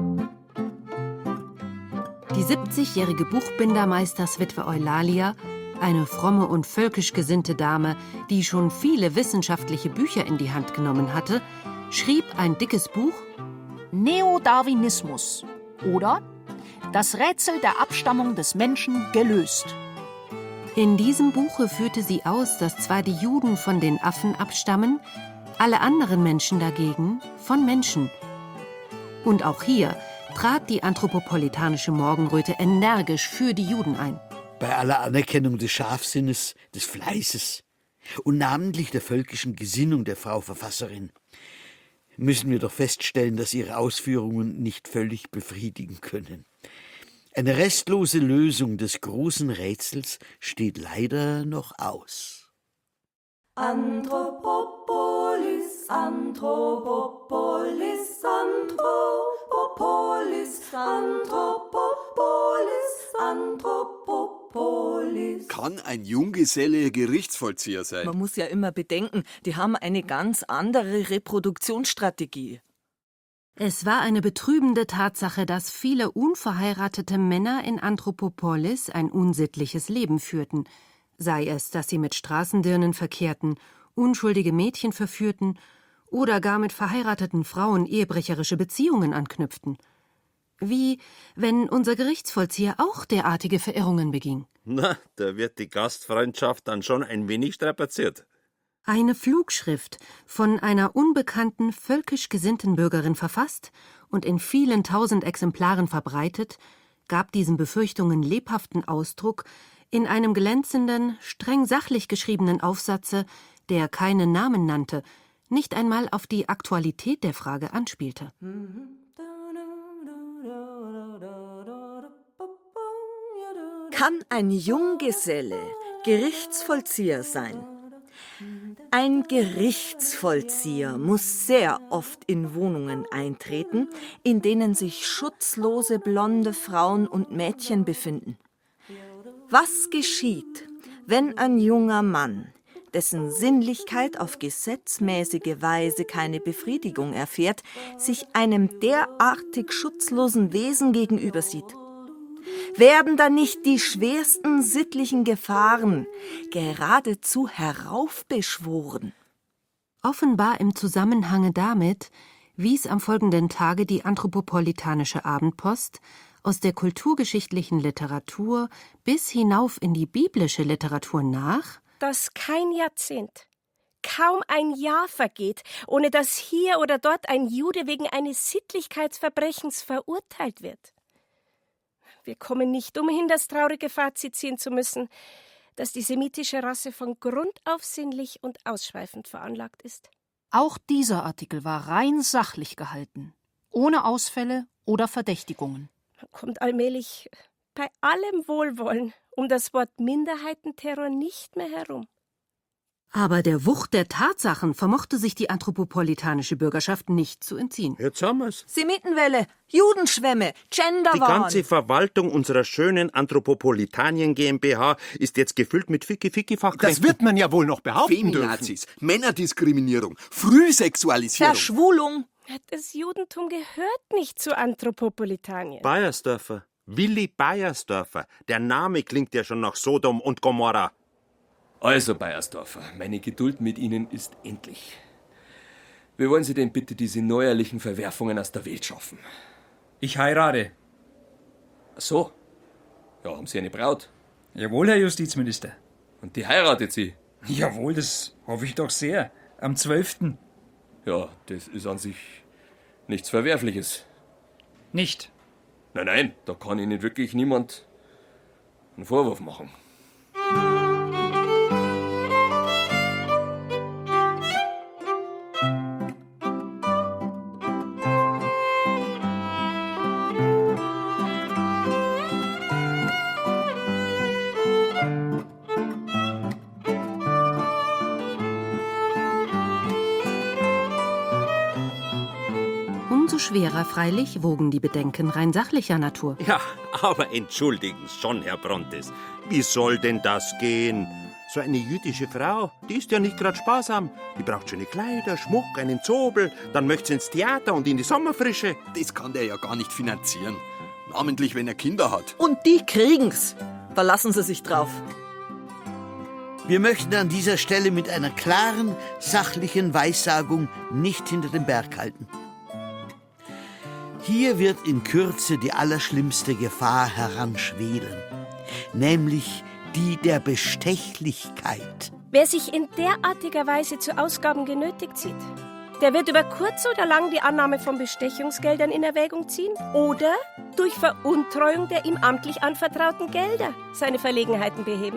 Die siebzigjährige Buchbindermeisterswitwe Eulalia, eine fromme und völkisch gesinnte Dame, die schon viele wissenschaftliche Bücher in die Hand genommen hatte, schrieb ein dickes Buch Neodarwinismus oder Das Rätsel der Abstammung des Menschen gelöst. In diesem Buche führte sie aus, dass zwar die Juden von den Affen abstammen, alle anderen Menschen dagegen von Menschen. Und auch hier trat die anthropopolitanische Morgenröte energisch für die Juden ein. Bei aller Anerkennung des Scharfsinnes, des Fleißes und namentlich der völkischen Gesinnung der Frau Verfasserin müssen wir doch feststellen, dass ihre Ausführungen nicht völlig befriedigen können. Eine restlose Lösung des großen Rätsels steht leider noch aus. Anthropopolis, Anthropopolis, Anthropopolis, Anthropopolis, Anthropopolis. Kann ein Junggeselle Gerichtsvollzieher sein? Man muss ja immer bedenken, die haben eine ganz andere Reproduktionsstrategie. Es war eine betrübende Tatsache, dass viele unverheiratete Männer in Anthropopolis ein unsittliches Leben führten. Sei es, dass sie mit Straßendirnen verkehrten, unschuldige Mädchen verführten oder gar mit verheirateten Frauen ehebrecherische Beziehungen anknüpften. Wie, wenn unser Gerichtsvollzieher auch derartige Verirrungen beging. Na, da wird die Gastfreundschaft dann schon ein wenig strapaziert. Eine Flugschrift, von einer unbekannten, völkisch gesinnten Bürgerin verfasst und in vielen tausend Exemplaren verbreitet, gab diesen Befürchtungen lebhaften Ausdruck in einem glänzenden, streng sachlich geschriebenen Aufsatze, der keinen Namen nannte, nicht einmal auf die Aktualität der Frage anspielte. Kann ein Junggeselle Gerichtsvollzieher sein? Ein Gerichtsvollzieher muss sehr oft in Wohnungen eintreten, in denen sich schutzlose blonde Frauen und Mädchen befinden. Was geschieht, wenn ein junger Mann, dessen Sinnlichkeit auf gesetzmäßige Weise keine Befriedigung erfährt, sich einem derartig schutzlosen Wesen gegenüber sieht? Werden da nicht die schwersten sittlichen Gefahren geradezu heraufbeschworen? Offenbar im Zusammenhange damit wies am folgenden Tage die Anthropopolitanische Abendpost aus der kulturgeschichtlichen Literatur bis hinauf in die biblische Literatur nach, dass kein Jahrzehnt, kaum ein Jahr vergeht, ohne dass hier oder dort ein Jude wegen eines Sittlichkeitsverbrechens verurteilt wird. Wir kommen nicht umhin, das traurige Fazit ziehen zu müssen, dass die semitische Rasse von Grund auf sinnlich und ausschweifend veranlagt ist. Auch dieser Artikel war rein sachlich gehalten, ohne Ausfälle oder Verdächtigungen. Man kommt allmählich bei allem Wohlwollen um das Wort Minderheitenterror nicht mehr herum. Aber der Wucht der Tatsachen vermochte sich die anthropopolitanische Bürgerschaft nicht zu entziehen. Jetzt haben wir's. Semitenwelle, Judenschwämme, Genderwahn. Die ganze Verwaltung unserer schönen Anthropopolitanien GmbH ist jetzt gefüllt mit Ficky-Ficky-Fachkräften. Das wird man ja wohl noch behaupten Feminazis, Männerdiskriminierung, Frühsexualisierung. Verschwulung. Das Judentum gehört nicht zu Anthropopolitanien. Bayersdorfer. Willi Bayersdorfer. Der Name klingt ja schon nach Sodom und Gomorra. Also, Bayersdorfer, meine Geduld mit Ihnen ist endlich. Wie wollen Sie denn bitte diese neuerlichen Verwerfungen aus der Welt schaffen? Ich heirate. Ach so. Ja, haben Sie eine Braut? Jawohl, Herr Justizminister. Und die heiratet Sie? Jawohl, das hoffe ich doch sehr. Am zwölften Ja, das ist an sich nichts Verwerfliches. Nicht? Nein, nein, da kann Ihnen wirklich niemand einen Vorwurf machen. Umso schwerer freilich wogen die Bedenken rein sachlicher Natur. Ja, aber entschuldigen Sie schon, Herr Brontes. Wie soll denn das gehen? So eine jüdische Frau, die ist ja nicht gerade sparsam. Die braucht schöne Kleider, Schmuck, einen Zobel, dann möchte sie ins Theater und in die Sommerfrische. Das kann der ja gar nicht finanzieren. Namentlich, wenn er Kinder hat. Und die kriegen's. Verlassen Sie sich drauf. Wir möchten an dieser Stelle mit einer klaren, sachlichen Weissagung nicht hinter dem Berg halten. Hier wird in Kürze die allerschlimmste Gefahr heranschwelen, nämlich die der Bestechlichkeit. Wer sich in derartiger Weise zu Ausgaben genötigt sieht, der wird über kurz oder lang die Annahme von Bestechungsgeldern in Erwägung ziehen oder durch Veruntreuung der ihm amtlich anvertrauten Gelder seine Verlegenheiten beheben.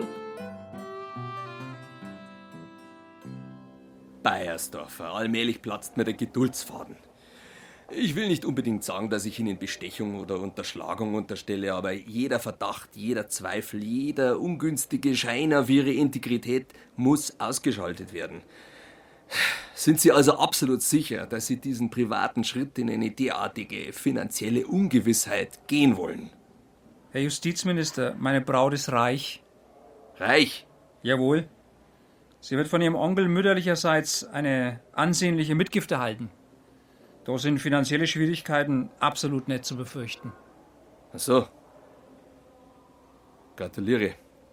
Beiersdorfer, allmählich platzt mir der Geduldsfaden. Ich will nicht unbedingt sagen, dass ich Ihnen Bestechung oder Unterschlagung unterstelle, aber jeder Verdacht, jeder Zweifel, jeder ungünstige Schein auf Ihre Integrität muss ausgeschaltet werden. Sind Sie also absolut sicher, dass Sie diesen privaten Schritt in eine derartige finanzielle Ungewissheit gehen wollen? Herr Justizminister, meine Braut ist reich. Reich? Jawohl. Sie wird von ihrem Onkel mütterlicherseits eine ansehnliche Mitgift erhalten. Da sind finanzielle Schwierigkeiten absolut nicht zu befürchten. Ach so. Gratuliere.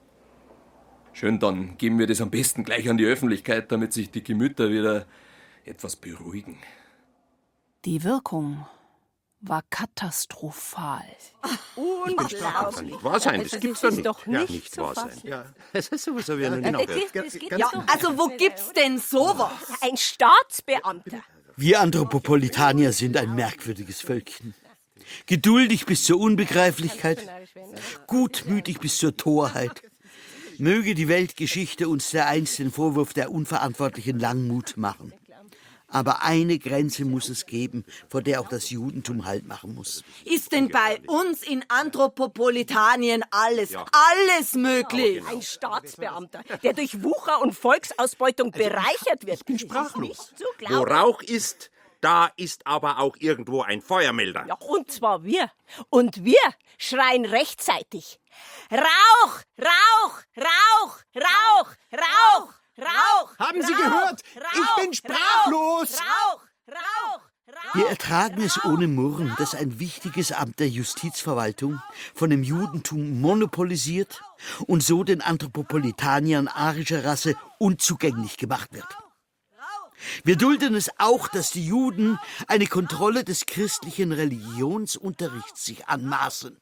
Schön, dann geben wir das am besten gleich an die Öffentlichkeit, damit sich die Gemüter wieder etwas beruhigen. Die Wirkung war katastrophal. Das kann nicht wahr sein, das gibt's doch nicht. Doch Ja, nicht nicht zu wahr sein. fassen. Ja, das ist sowieso wie eine Äh, Name. das geht- Ja, also wo gibt's denn sowas? Ein Staatsbeamter. Wir Anthropopolitanier sind ein merkwürdiges Völkchen. Geduldig bis zur Unbegreiflichkeit, gutmütig bis zur Torheit. Möge die Weltgeschichte uns dereinst den Vorwurf der unverantwortlichen Langmut machen. Aber eine Grenze muss es geben, vor der auch das Judentum Halt machen muss. Ist denn bei uns in Anthropopolitanien alles, alles möglich? Ein Staatsbeamter, der durch Wucher und Volksausbeutung bereichert wird. Ich bin sprachlos. Zu Wo glauben. Rauch ist, da ist aber auch irgendwo ein Feuermelder. Ja, und zwar wir. Und wir schreien rechtzeitig. Rauch, Rauch, Rauch, Rauch, Rauch, Rauch. Haben Sie Rauch, gehört? Rauch, Ich bin sprachlos. Rauch, Rauch, Rauch. Wir ertragen es ohne Murren, dass ein wichtiges Amt der Justizverwaltung von dem Judentum monopolisiert und so den Anthropopolitaniern arischer Rasse unzugänglich gemacht wird. Wir dulden es auch, dass die Juden eine Kontrolle des christlichen Religionsunterrichts sich anmaßen.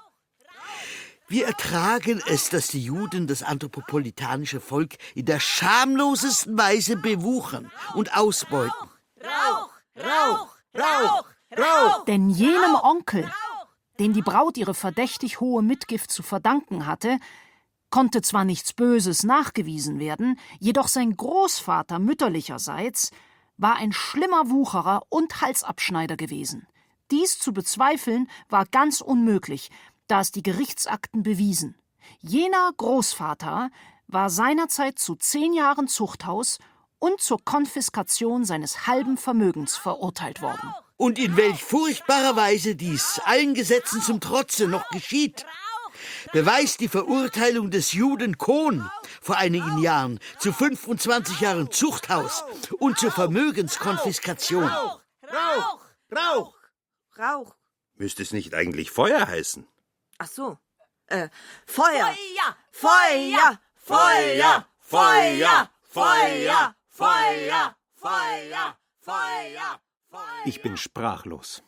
Wir ertragen es, dass die Juden das anthropopolitanische Volk in der schamlosesten Weise bewuchern und ausbeuten. Rauch, Rauch, Rauch, Rauch. Denn jenem Onkel, dem die Braut ihre verdächtig hohe Mitgift zu verdanken hatte, konnte zwar nichts Böses nachgewiesen werden, jedoch sein Großvater mütterlicherseits war ein schlimmer Wucherer und Halsabschneider gewesen. Dies zu bezweifeln war ganz unmöglich, da es die Gerichtsakten bewiesen. Jener Großvater war seinerzeit zu zehn Jahren Zuchthaus und zur Konfiskation seines halben Vermögens verurteilt worden. Und in welch furchtbarer Weise dies allen Gesetzen zum Trotze noch geschieht, beweist die Verurteilung des Juden Kohn vor einigen Jahren zu fünfundzwanzig Jahren Zuchthaus und zur Vermögenskonfiskation. Rauch, Rauch, Rauch, Rauch. Müsste es nicht eigentlich Feuer heißen? Ach so. Äh, Feuer. Feuer, Feuer, Feuer, Feuer, Feuer, Feuer, Feuer, Feuer, Feuer! Ich bin sprachlos.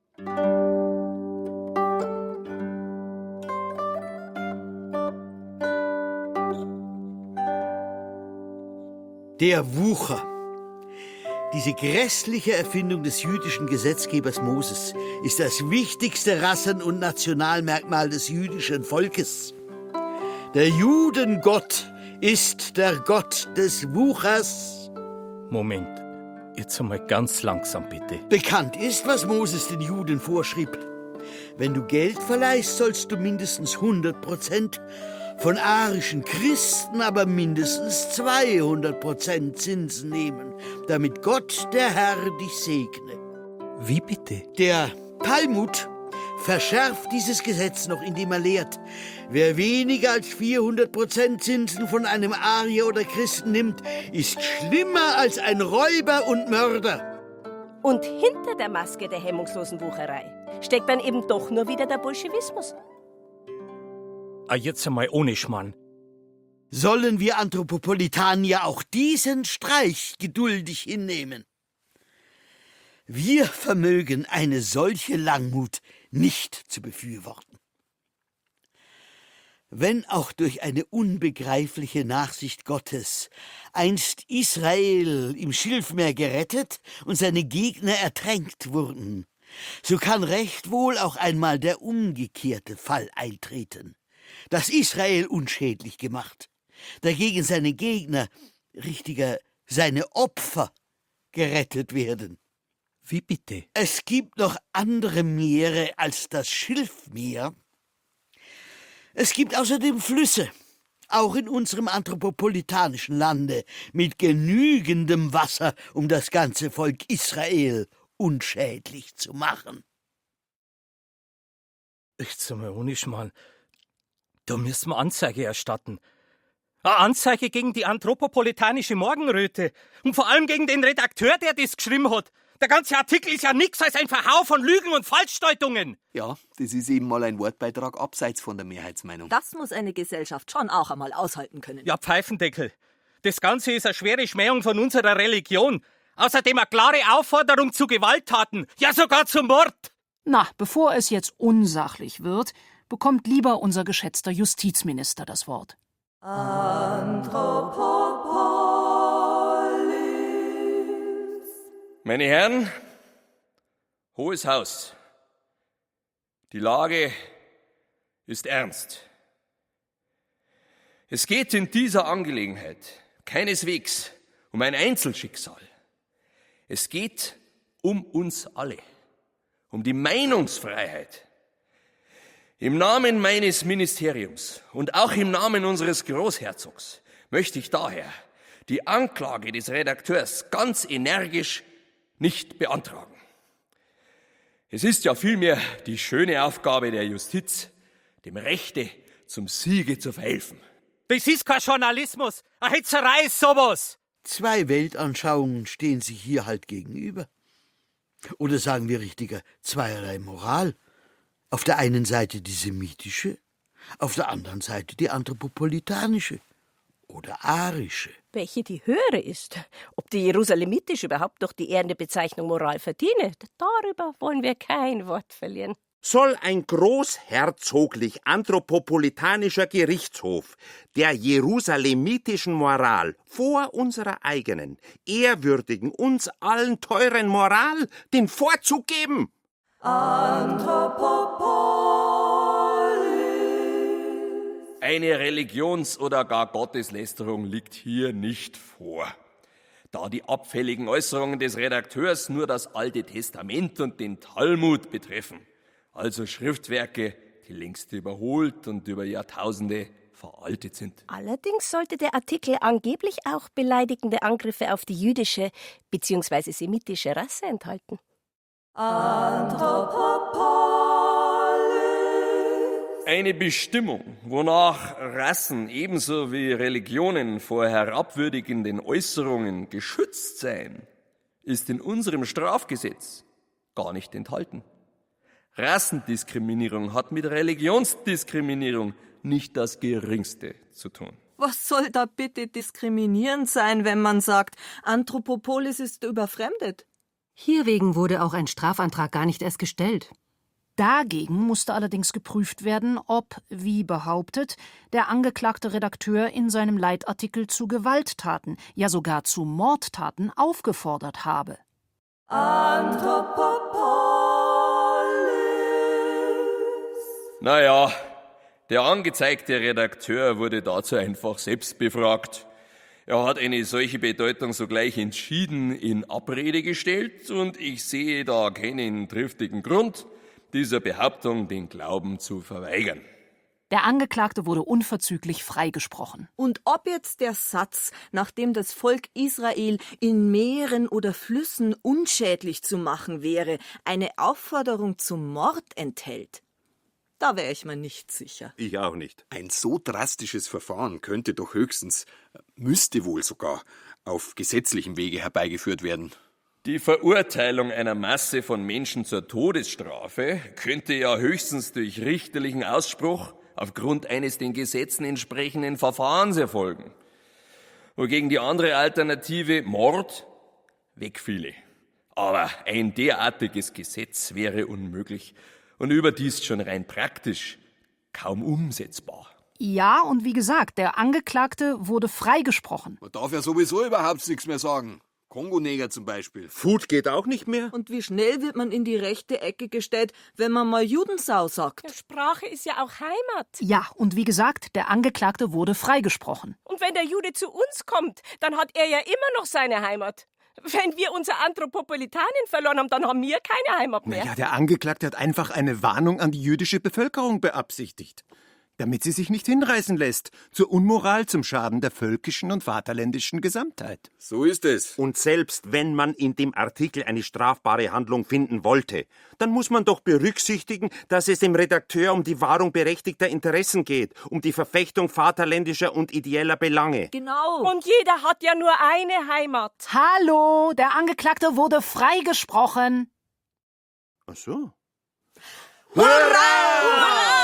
Der Wucher. Diese grässliche Erfindung des jüdischen Gesetzgebers Moses ist das wichtigste Rassen- und Nationalmerkmal des jüdischen Volkes. Der Judengott ist der Gott des Wuchers. Moment, jetzt einmal ganz langsam bitte. Bekannt ist, was Moses den Juden vorschrieb. Wenn du Geld verleihst, sollst du mindestens hundert Prozent, von arischen Christen aber mindestens zweihundert Prozent Zinsen nehmen, damit Gott, der Herr, dich segne. Wie bitte? Der Talmud verschärft dieses Gesetz noch, indem er lehrt, wer weniger als vierhundert Prozent Zinsen von einem Arier oder Christen nimmt, ist schlimmer als ein Räuber und Mörder. Und hinter der Maske der hemmungslosen Wucherei steckt dann eben doch nur wieder der Bolschewismus. Ah, jetzt einmal ohne Schmarrn. Sollen wir Anthropopolitanier auch diesen Streich geduldig hinnehmen? Wir vermögen eine solche Langmut nicht zu befürworten. Wenn auch durch eine unbegreifliche Nachsicht Gottes einst Israel im Schilfmeer gerettet und seine Gegner ertränkt wurden, so kann recht wohl auch einmal der umgekehrte Fall eintreten, dass Israel unschädlich gemacht, dagegen seine Gegner, richtiger seine Opfer, gerettet werden. Wie bitte? Es gibt noch andere Meere als das Schilfmeer. Es gibt außerdem Flüsse, auch in unserem anthropopolitanischen Lande, mit genügendem Wasser, um das ganze Volk Israel unschädlich zu machen. Jetzt einmal ohne Schmarrn. Da müssen wir Anzeige erstatten. Eine Anzeige gegen die anthropopolitanische Morgenröte. Und vor allem gegen den Redakteur, der das geschrieben hat. Der ganze Artikel ist ja nichts als ein Verhau von Lügen und Falschdeutungen. Ja, das ist eben mal ein Wortbeitrag abseits von der Mehrheitsmeinung. Das muss eine Gesellschaft schon auch einmal aushalten können. Ja, Pfeifendeckel. Das Ganze ist eine schwere Schmähung von unserer Religion. Außerdem eine klare Aufforderung zu Gewalttaten. Ja, sogar zum Mord. Na, bevor es jetzt unsachlich wird, bekommt lieber unser geschätzter Justizminister das Wort. Meine Herren, Hohes Haus, die Lage ist ernst. Es geht in dieser Angelegenheit keineswegs um ein Einzelschicksal. Es geht um uns alle, um die Meinungsfreiheit. Im Namen meines Ministeriums und auch im Namen unseres Großherzogs möchte ich daher die Anklage des Redakteurs ganz energisch nicht beantragen. Es ist ja vielmehr die schöne Aufgabe der Justiz, dem Rechte zum Siege zu verhelfen. Das ist kein Journalismus. Eine Hetzerei ist sowas. Zwei Weltanschauungen stehen sich hier halt gegenüber. Oder sagen wir richtiger, zweierlei Moral. Auf der einen Seite die semitische, auf der anderen Seite die anthropopolitanische oder arische. Welche die höhere ist, ob die jerusalemitische überhaupt noch die ehrende Bezeichnung Moral verdiene, darüber wollen wir kein Wort verlieren. Soll ein großherzoglich anthropopolitanischer Gerichtshof der jerusalemitischen Moral vor unserer eigenen, ehrwürdigen, uns allen teuren Moral den Vorzug geben? Eine Religions- oder gar Gotteslästerung liegt hier nicht vor. Da die abfälligen Äußerungen des Redakteurs nur das Alte Testament und den Talmud betreffen, also Schriftwerke, die längst überholt und über Jahrtausende veraltet sind. Allerdings sollte der Artikel angeblich auch beleidigende Angriffe auf die jüdische bzw. semitische Rasse enthalten. Eine Bestimmung, wonach Rassen ebenso wie Religionen vor herabwürdigenden Äußerungen geschützt seien, ist in unserem Strafgesetz gar nicht enthalten. Rassendiskriminierung hat mit Religionsdiskriminierung nicht das Geringste zu tun. Was soll da bitte diskriminierend sein, wenn man sagt, Anthropopolis ist überfremdet? Hierwegen wurde auch ein Strafantrag gar nicht erst gestellt. Dagegen musste allerdings geprüft werden, ob, wie behauptet, der angeklagte Redakteur in seinem Leitartikel zu Gewalttaten, ja sogar zu Mordtaten aufgefordert habe. Naja, der angezeigte Redakteur wurde dazu einfach selbst befragt. Er hat eine solche Bedeutung sogleich entschieden in Abrede gestellt und ich sehe da keinen triftigen Grund, dieser Behauptung den Glauben zu verweigern. Der Angeklagte wurde unverzüglich freigesprochen. Und ob jetzt der Satz, nachdem das Volk Israel in Meeren oder Flüssen unschädlich zu machen wäre, eine Aufforderung zum Mord enthält, da wäre ich mir nicht sicher. Ich auch nicht. Ein so drastisches Verfahren könnte doch höchstens, müsste wohl sogar, auf gesetzlichem Wege herbeigeführt werden. Die Verurteilung einer Masse von Menschen zur Todesstrafe könnte ja höchstens durch richterlichen Ausspruch aufgrund eines den Gesetzen entsprechenden Verfahrens erfolgen. Wogegen die andere Alternative, Mord, wegfiele. Aber ein derartiges Gesetz wäre unmöglich und überdies schon rein praktisch kaum umsetzbar. Ja, und wie gesagt, der Angeklagte wurde freigesprochen. Man darf ja sowieso überhaupt nichts mehr sagen. Kongoneger zum Beispiel. Food geht auch nicht mehr. Und wie schnell wird man in die rechte Ecke gestellt, wenn man mal Judensau sagt? Ja, Sprache ist ja auch Heimat. Ja, und wie gesagt, der Angeklagte wurde freigesprochen. Und wenn der Jude zu uns kommt, dann hat er ja immer noch seine Heimat. Wenn wir unser Anthropopolitanien verloren haben, dann haben wir keine Heimat mehr. Ja, der Angeklagte hat einfach eine Warnung an die jüdische Bevölkerung beabsichtigt, damit sie sich nicht hinreißen lässt zur Unmoral zum Schaden der völkischen und vaterländischen Gesamtheit. So ist es. Und selbst wenn man in dem Artikel eine strafbare Handlung finden wollte, dann muss man doch berücksichtigen, dass es dem Redakteur um die Wahrung berechtigter Interessen geht, um die Verfechtung vaterländischer und ideeller Belange. Genau. Und jeder hat ja nur eine Heimat. Hallo, der Angeklagte wurde freigesprochen. Ach so. Hurra! Hurra!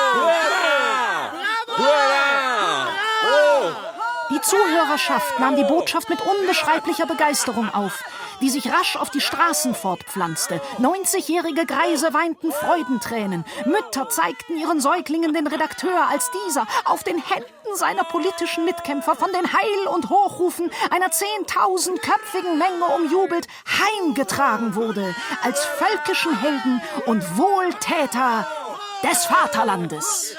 Die Zuhörerschaft nahm die Botschaft mit unbeschreiblicher Begeisterung auf, die sich rasch auf die Straßen fortpflanzte. neunzigjährige Greise weinten Freudentränen. Mütter zeigten ihren Säuglingen den Redakteur, als dieser auf den Händen seiner politischen Mitkämpfer von den Heil- und Hochrufen einer zehntausendköpfigen Menge umjubelt heimgetragen wurde, als völkischen Helden und Wohltäter des Vaterlandes.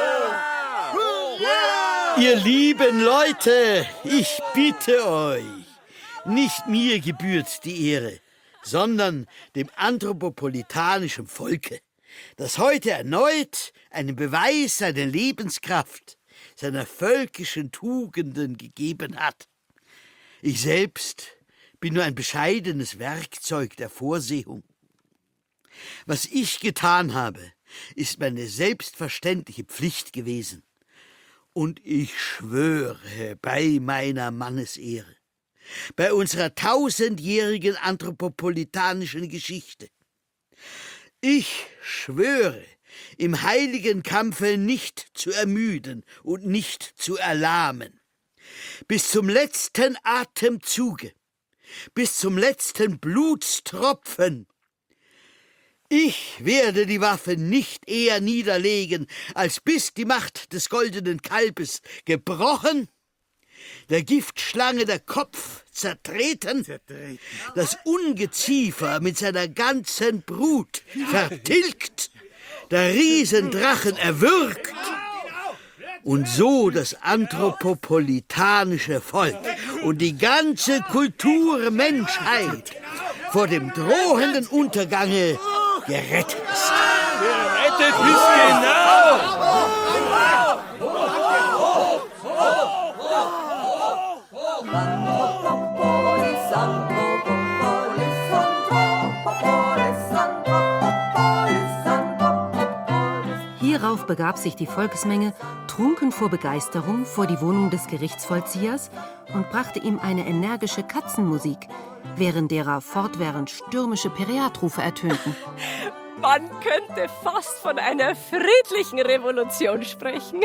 Ihr lieben Leute, ich bitte euch, nicht mir gebührt die Ehre, sondern dem anthropopolitanischen Volke, das heute erneut einen Beweis seiner Lebenskraft, seiner völkischen Tugenden gegeben hat. Ich selbst bin nur ein bescheidenes Werkzeug der Vorsehung. Was ich getan habe, ist meine selbstverständliche Pflicht gewesen. Und ich schwöre bei meiner Mannesehre, bei unserer tausendjährigen anthropopolitanischen Geschichte, ich schwöre, im heiligen Kampfe nicht zu ermüden und nicht zu erlahmen, bis zum letzten Atemzuge, bis zum letzten Blutstropfen. Ich werde die Waffe nicht eher niederlegen, als bis die Macht des goldenen Kalbes gebrochen, der Giftschlange der Kopf zertreten, zertreten. Das Ungeziefer mit seiner ganzen Brut vertilgt, der Riesendrachen erwürgt und so das anthropopolitanische Volk und die ganze Kulturmenschheit vor dem drohenden Untergange gerettet ist. Gerettet ist genau! Hierauf begab sich die Volksmenge trunken vor Begeisterung vor die Wohnung des Gerichtsvollziehers und brachte ihm eine energische Katzenmusik, während derer fortwährend stürmische Pereatrufe ertönten. Man könnte fast von einer friedlichen Revolution sprechen.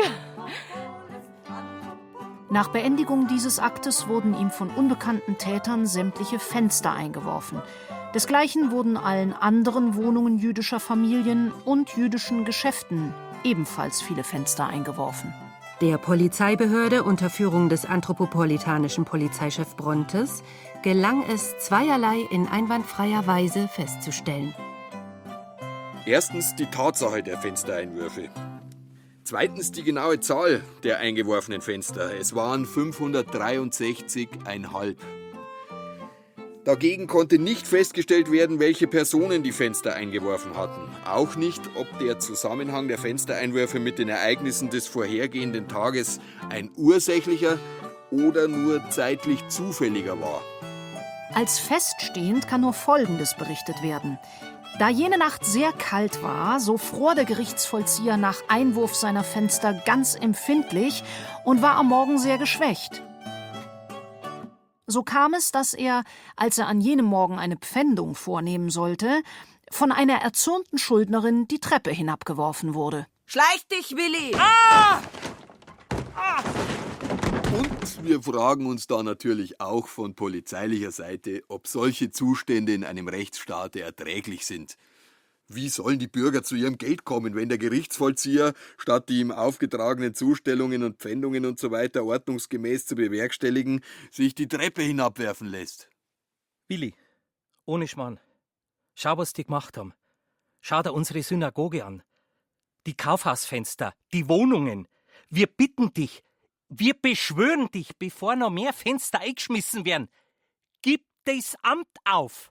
Nach Beendigung dieses Aktes wurden ihm von unbekannten Tätern sämtliche Fenster eingeworfen. Desgleichen wurden allen anderen Wohnungen jüdischer Familien und jüdischen Geschäften ebenfalls viele Fenster eingeworfen. Der Polizeibehörde unter Führung des anthropopolitanischen Polizeichef Brontes gelang es, zweierlei in einwandfreier Weise festzustellen. Erstens die Tatsache der Fenstereinwürfe. Zweitens die genaue Zahl der eingeworfenen Fenster. Es waren fünfhundertdreiundsechzig Komma fünf. Dagegen konnte nicht festgestellt werden, welche Personen die Fenster eingeworfen hatten. Auch nicht, ob der Zusammenhang der Fenstereinwürfe mit den Ereignissen des vorhergehenden Tages ein ursächlicher oder nur zeitlich zufälliger war. Als feststehend kann nur Folgendes berichtet werden. Da jene Nacht sehr kalt war, so fror der Gerichtsvollzieher nach Einwurf seiner Fenster ganz empfindlich und war am Morgen sehr geschwächt. So kam es, dass er, als er an jenem Morgen eine Pfändung vornehmen sollte, von einer erzürnten Schuldnerin die Treppe hinabgeworfen wurde. Schleich dich, Willi! Ah! Ah! Und wir fragen uns da natürlich auch von polizeilicher Seite, ob solche Zustände in einem Rechtsstaat erträglich sind. Wie sollen die Bürger zu ihrem Geld kommen, wenn der Gerichtsvollzieher, statt die ihm aufgetragenen Zustellungen und Pfändungen und so weiter ordnungsgemäß zu bewerkstelligen, sich die Treppe hinabwerfen lässt? Willi, ohne Schmarrn. Schau, was die gemacht haben. Schau dir unsere Synagoge an. Die Kaufhausfenster, die Wohnungen. Wir bitten dich, wir beschwören dich, bevor noch mehr Fenster eingeschmissen werden. Gib das Amt auf!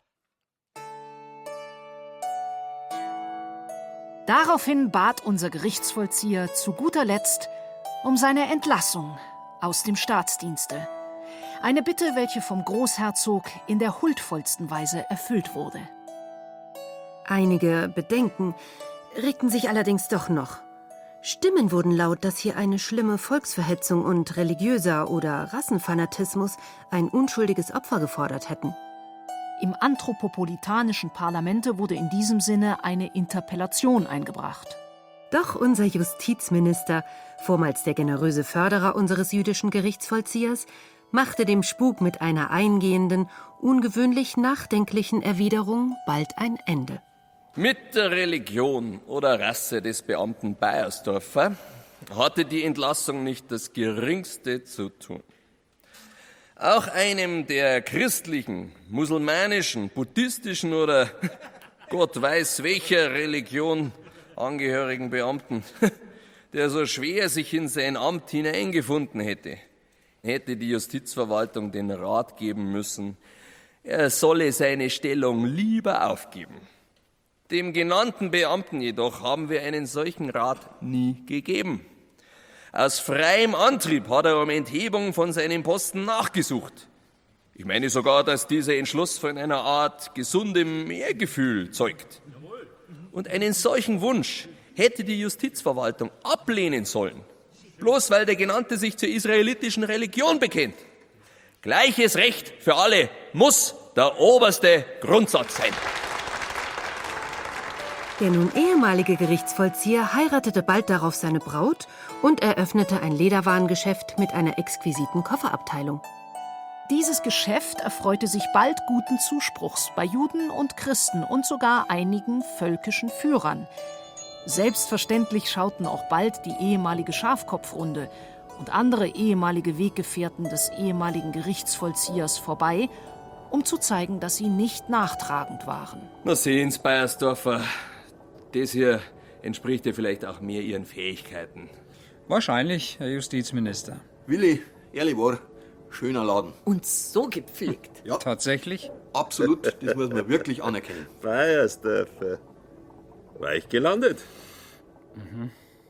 Daraufhin bat unser Gerichtsvollzieher zu guter Letzt um seine Entlassung aus dem Staatsdienste. Eine Bitte, welche vom Großherzog in der huldvollsten Weise erfüllt wurde. Einige Bedenken regten sich allerdings doch noch. Stimmen wurden laut, dass hier eine schlimme Volksverhetzung und religiöser oder Rassenfanatismus ein unschuldiges Opfer gefordert hätten. Im anthropopolitanischen Parlamente wurde in diesem Sinne eine Interpellation eingebracht. Doch unser Justizminister, vormals der generöse Förderer unseres jüdischen Gerichtsvollziehers, machte dem Spuk mit einer eingehenden, ungewöhnlich nachdenklichen Erwiderung bald ein Ende. Mit der Religion oder Rasse des Beamten Beiersdorfer hatte die Entlassung nicht das Geringste zu tun. Auch einem der christlichen, musulmanischen, buddhistischen oder Gott weiß welcher Religion angehörigen Beamten, der so schwer sich in sein Amt hineingefunden hätte, hätte die Justizverwaltung den Rat geben müssen, er solle seine Stellung lieber aufgeben. Dem genannten Beamten jedoch haben wir einen solchen Rat nie gegeben. Aus freiem Antrieb hat er um Enthebung von seinem Posten nachgesucht. Ich meine sogar, dass dieser Entschluss von einer Art gesundem Ehrgefühl zeugt. Und einen solchen Wunsch hätte die Justizverwaltung ablehnen sollen, bloß weil der Genannte sich zur israelitischen Religion bekennt. Gleiches Recht für alle muss der oberste Grundsatz sein. Der nun ehemalige Gerichtsvollzieher heiratete bald darauf seine Braut und eröffnete ein Lederwarengeschäft mit einer exquisiten Kofferabteilung. Dieses Geschäft erfreute sich bald guten Zuspruchs bei Juden und Christen und sogar einigen völkischen Führern. Selbstverständlich schauten auch bald die ehemalige Schafkopfrunde und andere ehemalige Weggefährten des ehemaligen Gerichtsvollziehers vorbei, um zu zeigen, dass sie nicht nachtragend waren. Na sehen's, Beiersdorfer. Das hier entspricht ja vielleicht auch mehr Ihren Fähigkeiten. Wahrscheinlich, Herr Justizminister. Willi, ehrlich war, schöner Laden. Und so gepflegt. Ja. Tatsächlich? Absolut, das muss man wirklich anerkennen. Beiersdorfer. War ich gelandet? Mhm.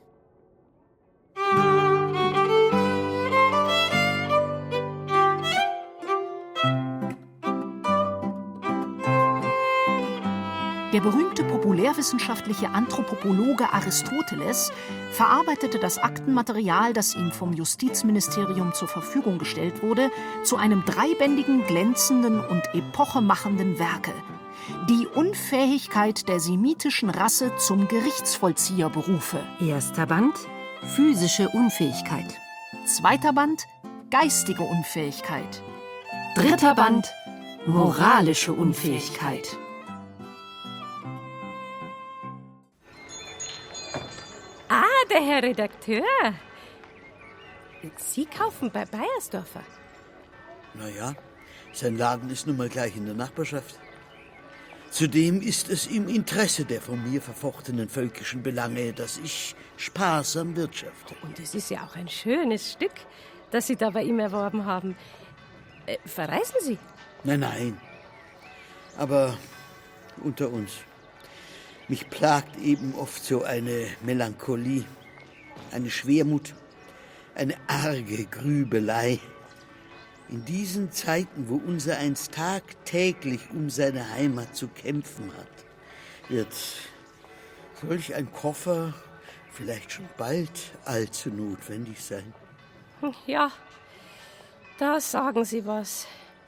Der berühmte populärwissenschaftliche Anthropopologe Aristoteles verarbeitete das Aktenmaterial, das ihm vom Justizministerium zur Verfügung gestellt wurde, zu einem dreibändigen, glänzenden und epochemachenden Werke. Die Unfähigkeit der semitischen Rasse zum Gerichtsvollzieherberufe. Erster Band: physische Unfähigkeit. Zweiter Band: geistige Unfähigkeit. Dritter Band: Moralische Unfähigkeit. Ah, der Herr Redakteur. Sie kaufen bei Beiersdorfer. Naja, sein Laden ist nun mal gleich in der Nachbarschaft. Zudem ist es im Interesse der von mir verfochtenen völkischen Belange, dass ich sparsam wirtschafte. Und es ist ja auch ein schönes Stück, das Sie da bei ihm erworben haben. Äh, verreisen Sie? Nein, nein. Aber unter uns. Mich plagt eben oft so eine Melancholie, eine Schwermut, eine arge Grübelei. In diesen Zeiten, wo unsereins tagtäglich um seine Heimat zu kämpfen hat, wird solch ein Koffer vielleicht schon bald allzu notwendig sein. Ja, da sagen Sie was.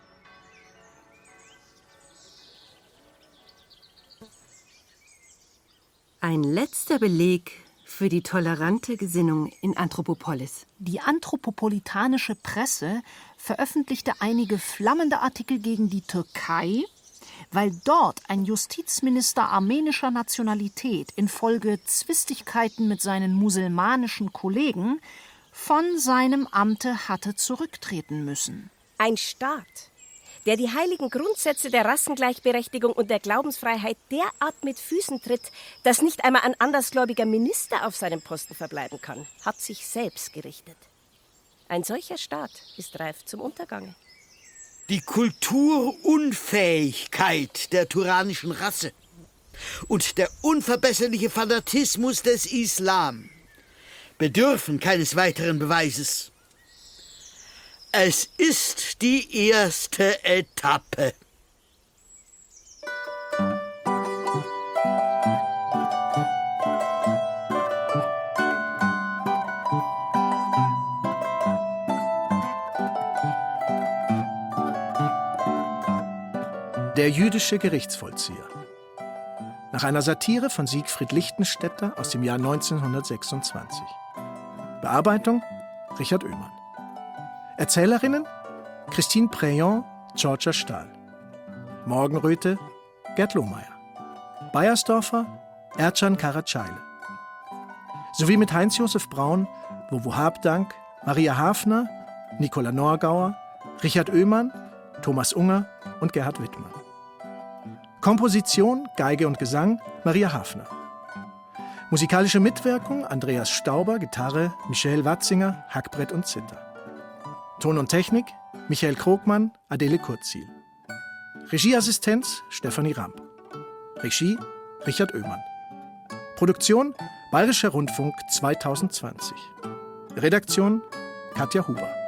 Ein letzter Beleg für die tolerante Gesinnung in Anthropopolis. Die anthropopolitanische Presse veröffentlichte einige flammende Artikel gegen die Türkei, weil dort ein Justizminister armenischer Nationalität infolge Zwistigkeiten mit seinen muselmanischen Kollegen von seinem Amte hatte zurücktreten müssen. Ein Staat, der die heiligen Grundsätze der Rassengleichberechtigung und der Glaubensfreiheit derart mit Füßen tritt, dass nicht einmal ein andersgläubiger Minister auf seinem Posten verbleiben kann, hat sich selbst gerichtet. Ein solcher Staat ist reif zum Untergange. Die Kulturunfähigkeit der turanischen Rasse und der unverbesserliche Fanatismus des Islam bedürfen keines weiteren Beweises. Es ist die erste Etappe. Der jüdische Gerichtsvollzieher. Nach einer Satire von Siegfried Lichtenstädter aus dem Jahr neunzehnhundertsechsundzwanzig. Bearbeitung Richard Oehmann. Erzählerinnen Christine Préant, Georgia Stahl. Morgenröte Gerd Lohmeier. Beiersdorfer Ercan Karacayle. Sowie mit Heinz-Josef Braun, Wowo Habdank, Maria Hafner, Nicola Norgauer, Richard Oehmann, Thomas Unger und Gerhard Wittmann. Komposition, Geige und Gesang Maria Hafner. Musikalische Mitwirkung Andreas Stauber, Gitarre, Michael Watzinger, Hackbrett und Zither. Ton und Technik Michael Krogmann, Adele Kurzil. Regieassistenz Stefanie Ramp. Regie Richard Oehmann. Produktion Bayerischer Rundfunk zweitausendzwanzig. Redaktion Katja Huber.